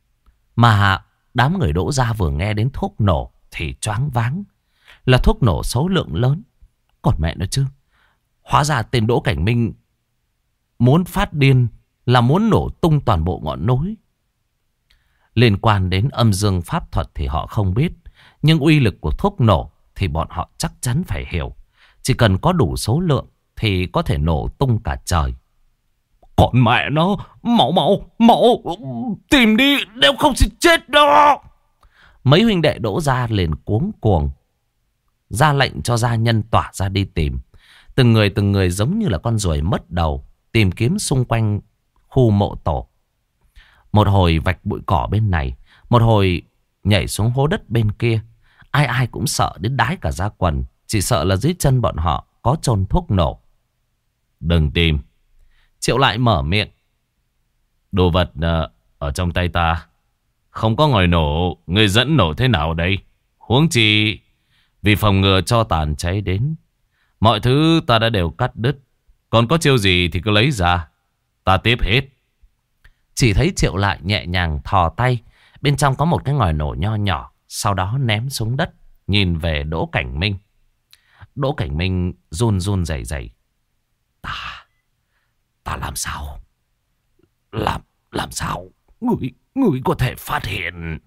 mà đám người Đỗ gia vừa nghe đến thuốc nổ thì choáng váng. Là thuốc nổ số lượng lớn. Còn mẹ nó chứ, hóa ra tên Đỗ Cảnh Minh muốn phát điên, là muốn nổ tung toàn bộ ngọn núi. Liên quan đến âm dương pháp thuật thì họ không biết, nhưng uy lực của thuốc nổ thì bọn họ chắc chắn phải hiểu. Chỉ cần có đủ số lượng thì có thể nổ tung cả trời. Còn mẹ nó, máu máu, máu, tìm đi, nếu không thì chết đó. Mấy huynh đệ Đỗ gia liền cuống cuồng ra lệnh cho gia nhân tỏa ra đi tìm. Từng người từng người giống như là con ruồi mất đầu, tìm kiếm xung quanh khu mộ tổ. Một hồi vạch bụi cỏ bên này, một hồi nhảy xuống hố đất bên kia. Ai ai cũng sợ đến đái cả da quần, chỉ sợ là dưới chân bọn họ có chôn thuốc nổ. Đừng tìm. Triệu lại mở miệng. Đồ vật uh, ở trong tay ta không có ngòi nổ, người dẫn nổ thế nào đây? Huống chi vì phòng ngừa cho tàn cháy đến, mọi thứ ta đã đều cắt đứt. Còn có chiêu gì thì cứ lấy ra, ta tiếp hết. Chỉ thấy Triệu lại nhẹ nhàng thò tay, bên trong có một cái ngòi nổ nho nhỏ, sau đó ném xuống đất, nhìn về Đỗ Cảnh Minh. Đỗ Cảnh Minh run run rẩy rẩy. Ta, ta làm sao? Làm, làm sao? Người, người có thể phát hiện?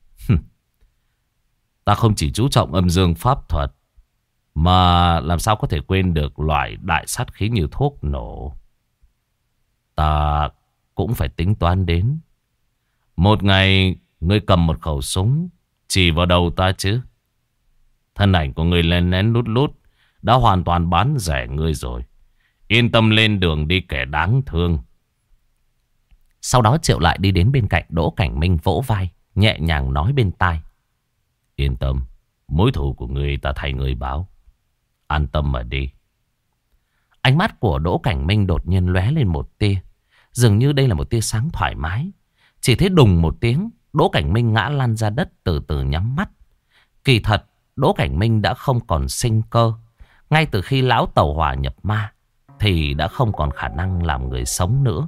Ta không chỉ chú trọng âm dương pháp thuật, mà làm sao có thể quên được loại đại sát khí như thuốc nổ. Ta cũng phải tính toán đến. Một ngày ngươi cầm một khẩu súng chỉ vào đầu ta chứ. Thân ảnh của ngươi lên lén lút lút đã hoàn toàn bán rẻ ngươi rồi. Yên tâm lên đường đi kẻ đáng thương. Sau đó Triệu lại đi đến bên cạnh Đỗ Cảnh Minh, vỗ vai, nhẹ nhàng nói bên tai. Yên tâm, mối thù của ngươi ta thay ngươi báo. An tâm mà đi. Ánh mắt của Đỗ Cảnh Minh đột nhiên lóe lên một tia, dường như đây là một tia sáng thoải mái. Chỉ thấy đùng một tiếng, Đỗ Cảnh Minh ngã lăn ra đất, từ từ nhắm mắt. Kỳ thật, Đỗ Cảnh Minh đã không còn sinh cơ. Ngay từ khi lão tẩu hỏa nhập ma thì đã không còn khả năng làm người sống nữa.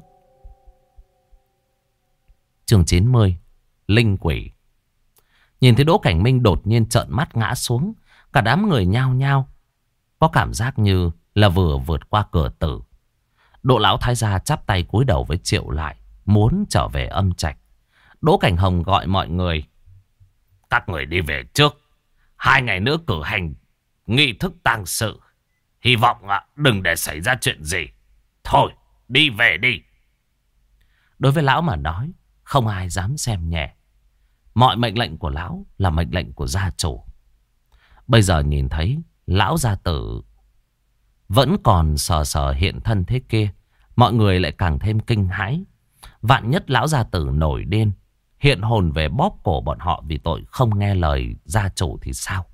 Chương chín mươi, Linh Quỷ. Nhìn thấy Đỗ Cảnh Minh đột nhiên trợn mắt ngã xuống, cả đám người nhao nhao, có cảm giác như là vừa vượt qua cửa tử. Đỗ lão thái gia chắp tay cúi đầu với Triệu lại, muốn trở về âm trạch. Đỗ Cảnh Hồng gọi mọi người. Các người đi về trước. Hai ngày nữa cử hành nghi thức tang sự. Hy vọng à, đừng để xảy ra chuyện gì. Thôi, đi về đi. Đối với lão mà nói, không ai dám xem nhẹ. Mọi mệnh lệnh của lão là mệnh lệnh của gia chủ. Bây giờ nhìn thấy lão gia tử vẫn còn sờ sờ hiện thân thế kia, mọi người lại càng thêm kinh hãi. Vạn nhất lão gia tử nổi điên, hiện hồn về bóp cổ bọn họ vì tội không nghe lời gia chủ thì sao?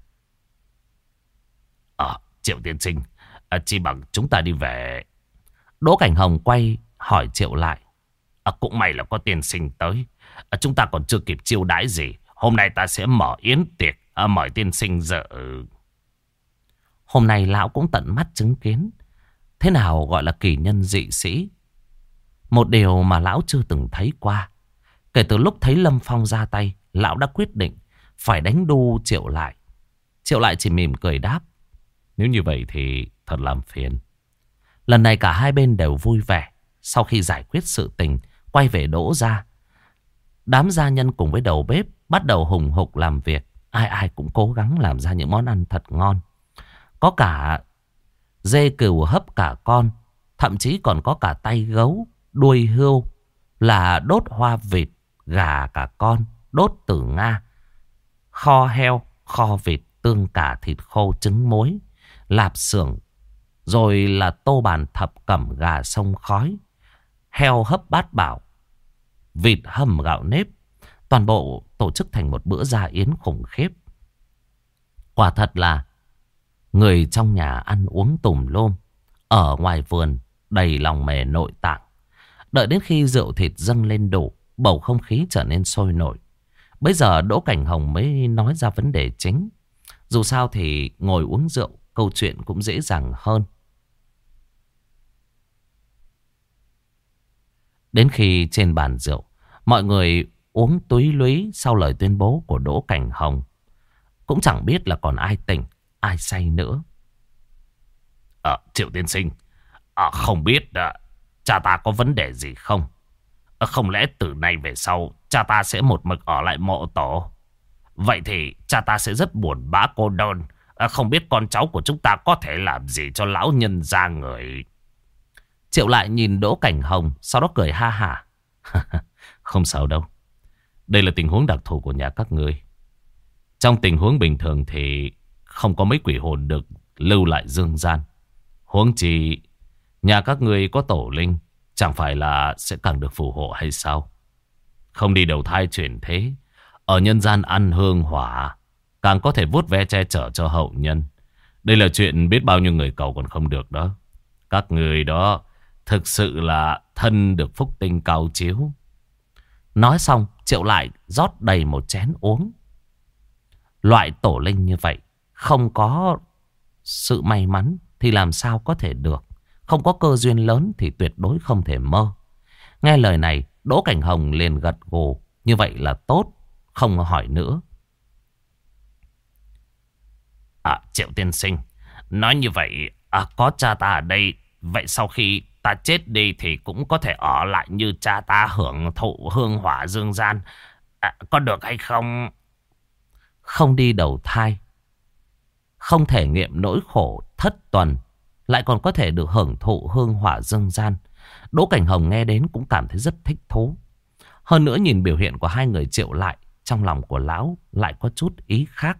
Ờ, Triệu tiên sinh, à, chỉ bằng chúng ta đi về. Đỗ Cảnh Hồng quay hỏi Triệu lại. À, cũng may là có tiên sinh tới. À, chúng ta còn chưa kịp chiêu đãi gì. Hôm nay ta sẽ mở yến tiệc, à, mời tiên sinh dự. Hôm nay lão cũng tận mắt chứng kiến thế nào gọi là kỳ nhân dị sĩ. Một điều mà lão chưa từng thấy qua. Kể từ lúc thấy Lâm Phong ra tay, lão đã quyết định phải đánh đu Triệu lại. Triệu lại chỉ mỉm cười đáp: nếu như vậy thì thật làm phiền. Lần này cả hai bên đều vui vẻ. Sau khi giải quyết sự tình, quay về Đỗ gia. Đám gia nhân cùng với đầu bếp bắt đầu hùng hục làm việc. Ai ai cũng cố gắng làm ra những món ăn thật ngon. Có cả dê cừu hấp cả con, thậm chí còn có cả tay gấu, đuôi hươu, là đốt hoa vịt, gà cả con, đốt tử Nga, kho heo, kho vịt, tương cả thịt khô, trứng muối, lạp xưởng, rồi là tô bàn thập cẩm gà sông khói, heo hấp bát bảo, vịt hầm gạo nếp. Toàn bộ tổ chức thành một bữa gia yến khủng khiếp. Quả thật là người trong nhà ăn uống tùm lum, ở ngoài vườn đầy lòng mề nội tạng. Đợi đến khi rượu thịt dâng lên đủ, bầu không khí trở nên sôi nổi. Bây giờ Đỗ Cảnh Hồng mới nói ra vấn đề chính. Dù sao thì ngồi uống rượu, câu chuyện cũng dễ dàng hơn. Đến khi trên bàn rượu, mọi người uống túy lúy sau lời tuyên bố của Đỗ Cảnh Hồng. Cũng chẳng biết là còn ai tỉnh, ai say nữa. À, Triệu tiên sinh, à, không biết à, cha ta có vấn đề gì không? À, không lẽ từ nay về sau cha ta sẽ một mực ở lại mộ tổ? Vậy thì cha ta sẽ rất buồn bã cô đơn. À, không biết con cháu của chúng ta có thể làm gì cho lão nhân gia người. Triệu lại nhìn Đỗ Cảnh Hồng, sau đó cười ha hả. Không sao đâu. Đây là tình huống đặc thù của nhà các ngươi. Trong tình huống bình thường thì không có mấy quỷ hồn được lưu lại dương gian. Huống chi nhà các ngươi có tổ linh, chẳng phải là sẽ càng được phù hộ hay sao? Không đi đầu thai chuyển thế, ở nhân gian ăn hương hỏa, càng có thể vuốt ve che chở cho hậu nhân. Đây là chuyện biết bao nhiêu người cầu còn không được đó. Các người đó thực sự là thân được phúc tinh cao chiếu. Nói xong, Triệu lại rót đầy một chén uống. Loại tổ linh như vậy, không có sự may mắn thì làm sao có thể được. Không có cơ duyên lớn thì tuyệt đối không thể mơ. Nghe lời này, Đỗ Cảnh Hồng liền gật gù. Như vậy là tốt, không hỏi nữa. À, Triệu tiên sinh, nói như vậy, à, có cha ta ở đây, vậy sau khi ta chết đi thì cũng có thể ở lại như cha ta hưởng thụ hương hỏa dương gian. À, có được hay không? Không đi đầu thai, không thể nghiệm nỗi khổ thất tuần, lại còn có thể được hưởng thụ hương hỏa dương gian. Đỗ Cảnh Hồng nghe đến cũng cảm thấy rất thích thú. Hơn nữa nhìn biểu hiện của hai người Triệu lại, trong lòng của lão lại có chút ý khác.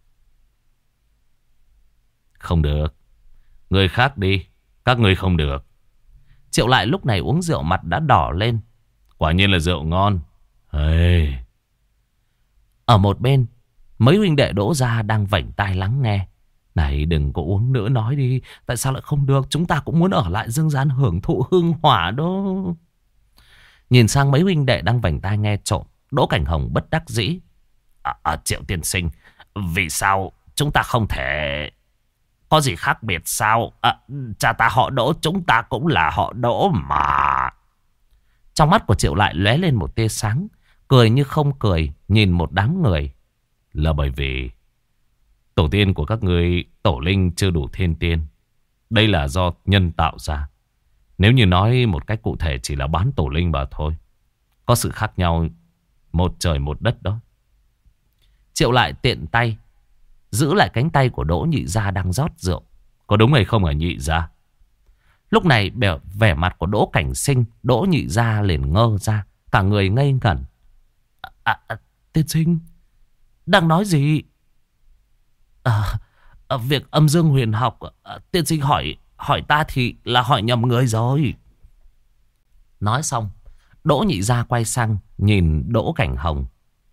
Không được. Người khác đi, các người không được. Triệu lại lúc này uống rượu mặt đã đỏ lên. Quả nhiên là rượu ngon. Hey. Ở một bên, mấy huynh đệ Đỗ gia đang vảnh tai lắng nghe. Này đừng có uống nữa, nói đi. Tại sao lại không được? Chúng ta cũng muốn ở lại dương gian hưởng thụ hương hỏa đó. Nhìn sang mấy huynh đệ đang vảnh tai nghe trộm, Đỗ Cảnh Hồng bất đắc dĩ. À, à, Triệu tiên sinh, vì sao chúng ta không thể... Có gì khác biệt sao? À, cha ta họ Đỗ, chúng ta cũng là họ Đỗ mà. Trong mắt của Triệu lại lóe lên một tia sáng, cười như không cười, nhìn một đám người. Là bởi vì tổ tiên của các ngươi, tổ linh chưa đủ thiên tiên. Đây là do nhân tạo ra. Nếu như nói một cách cụ thể chỉ là bán tổ linh mà thôi. Có sự khác nhau một trời một đất đó. Triệu lại tiện tay giữ lại cánh tay của Đỗ nhị gia đang rót rượu. Có đúng hay không hả nhị gia? Lúc này vẻ mặt của Đỗ Cảnh Sinh, Đỗ nhị gia liền ngơ ra, cả người ngây ngẩn. À, à, à, tiên sinh đang nói gì? À, à, việc âm dương huyền học, à, tiên sinh hỏi hỏi ta thì là hỏi nhầm người rồi. Nói xong, Đỗ nhị gia quay sang nhìn Đỗ Cảnh Hồng.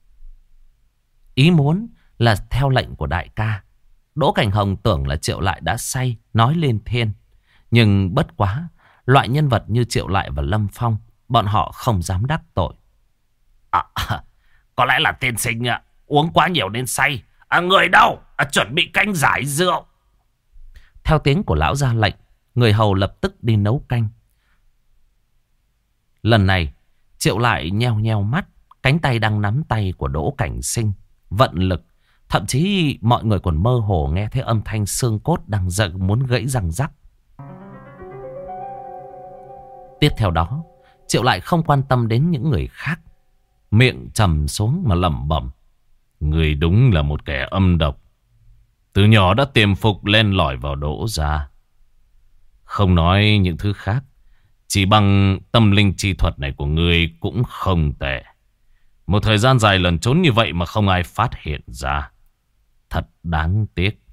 Ý muốn là theo lệnh của đại ca. Đỗ Cảnh Hồng tưởng là Triệu lại đã say, nói lên thiên. Nhưng bất quá, loại nhân vật như Triệu lại và Lâm Phong, bọn họ không dám đắc tội. À, à, có lẽ là tiên sinh à, uống quá nhiều nên say. À, người đâu? À, chuẩn bị canh giải rượu. Theo tiếng của lão ra lệnh, người hầu lập tức đi nấu canh. Lần này, Triệu lại nheo nheo mắt, cánh tay đang nắm tay của Đỗ Cảnh Sinh, vận lực. Thậm chí mọi người còn mơ hồ nghe thấy âm thanh xương cốt đang giận muốn gãy răng rắc. Tiếp theo đó, Triệu lại không quan tâm đến những người khác. Miệng trầm xuống mà lẩm bẩm. Người đúng là một kẻ âm độc. Từ nhỏ đã tiềm phục len lỏi vào Đỗ gia. Không nói những thứ khác, chỉ bằng tâm linh chi thuật này của người cũng không tệ. Một thời gian dài lẩn trốn như vậy mà không ai phát hiện ra. Thật đáng tiếc.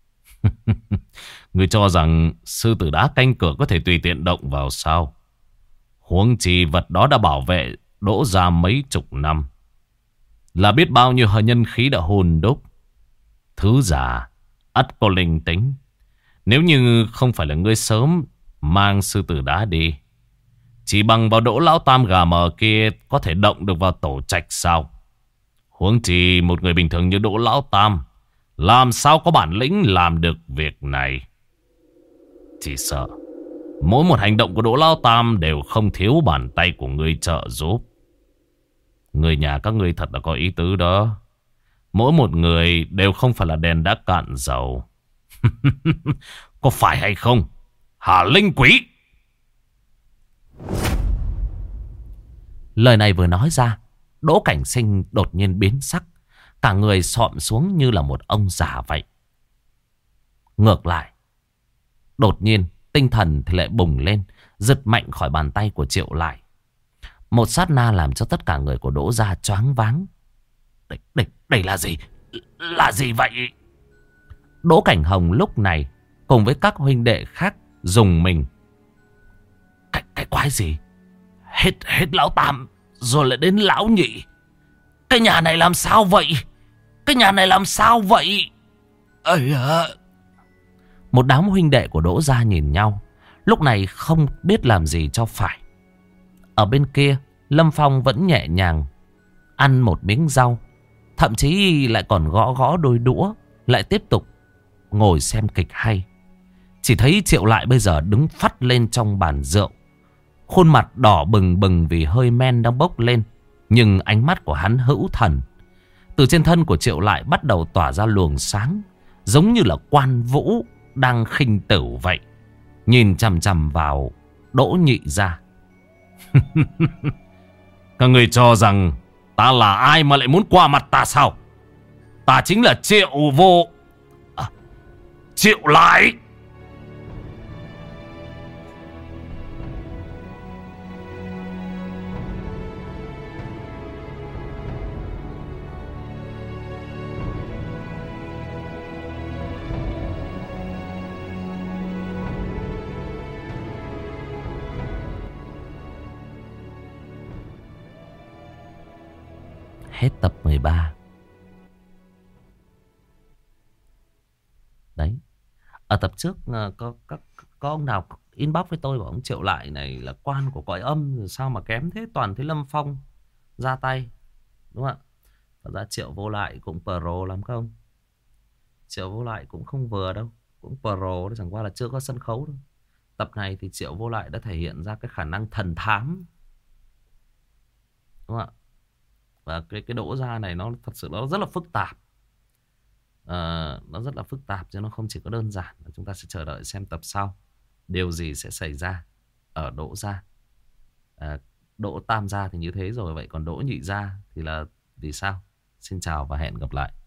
Người cho rằng sư tử đá canh cửa có thể tùy tiện động vào sao? Huống chi vật đó đã bảo vệ Đỗ gia mấy chục năm. Là biết bao nhiêu nhân khí đã hồn đúc. Thứ giả ắt có linh tính. Nếu như không phải là ngươi sớm mang sư tử đá đi, chỉ bằng vào Đỗ lão tam gà mờ kia có thể động được vào tổ trạch sao? Huống chi một người bình thường như Đỗ lão tam làm sao có bản lĩnh làm được việc này? Chỉ sợ mỗi một hành động của Đỗ lão tam đều không thiếu bàn tay của ngươi trợ giúp. Người nhà các ngươi thật là có ý tứ đó. Mỗi một người đều không phải là đèn đã cạn dầu. Có phải hay không, Hà Linh Quý? Lời này vừa nói ra, Đỗ Cảnh Sinh đột nhiên biến sắc. Cả người xọm xuống như là một ông già vậy. Ngược lại, đột nhiên tinh thần thì lại bùng lên, giật mạnh khỏi bàn tay của Triệu lại. Một sát na làm cho tất cả người của Đỗ gia choáng váng. Đây, đây, đây là gì? Là gì vậy? Đỗ Cảnh Hồng lúc này cùng với các huynh đệ khác dùng mình. Cái, cái quái gì? Hết, hết lão tam rồi lại đến lão nhị. Cái nhà này làm sao vậy? Cái nhà này làm sao vậy? Ây à. Một đám huynh đệ của Đỗ gia nhìn nhau, lúc này không biết làm gì cho phải. Ở bên kia, Lâm Phong vẫn nhẹ nhàng ăn một miếng rau, thậm chí lại còn gõ gõ đôi đũa, lại tiếp tục ngồi xem kịch hay. Chỉ thấy Triệu lại bây giờ đứng phắt lên trong bàn rượu, khuôn mặt đỏ bừng bừng vì hơi men đang bốc lên, nhưng ánh mắt của hắn hữu thần. Từ trên thân của Triệu lại bắt đầu tỏa ra luồng sáng, giống như là quan vũ đang khinh tử vậy, nhìn chằm chằm vào Đỗ nhị gia. Các người cho rằng ta là ai mà lại muốn qua mặt ta sao? Ta chính là Triệu Vô à, Triệu lại. Hết tập mười ba. Đấy. Ở tập trước có, có, có ông nào inbox với tôi bảo ông Triệu lại này là quan của cõi âm, rồi sao mà kém thế, toàn thấy Lâm Phong ra tay. Đúng không ạ? Thật ra Triệu Vô Lại cũng pro lắm không? Triệu Vô Lại cũng không vừa đâu, cũng pro, chẳng qua là chưa có sân khấu đâu. Tập này thì Triệu Vô Lại đã thể hiện ra cái khả năng thần thám. Đúng không ạ? Và cái, cái Đỗ gia này nó thật sự nó rất là phức tạp. à, Nó rất là phức tạp chứ nó không chỉ có đơn giản. Chúng ta sẽ chờ đợi xem tập sau điều gì sẽ xảy ra ở Đỗ gia. à, Đỗ tam gia thì như thế rồi. Vậy còn Đỗ nhị gia thì là vì sao? Xin chào và hẹn gặp lại.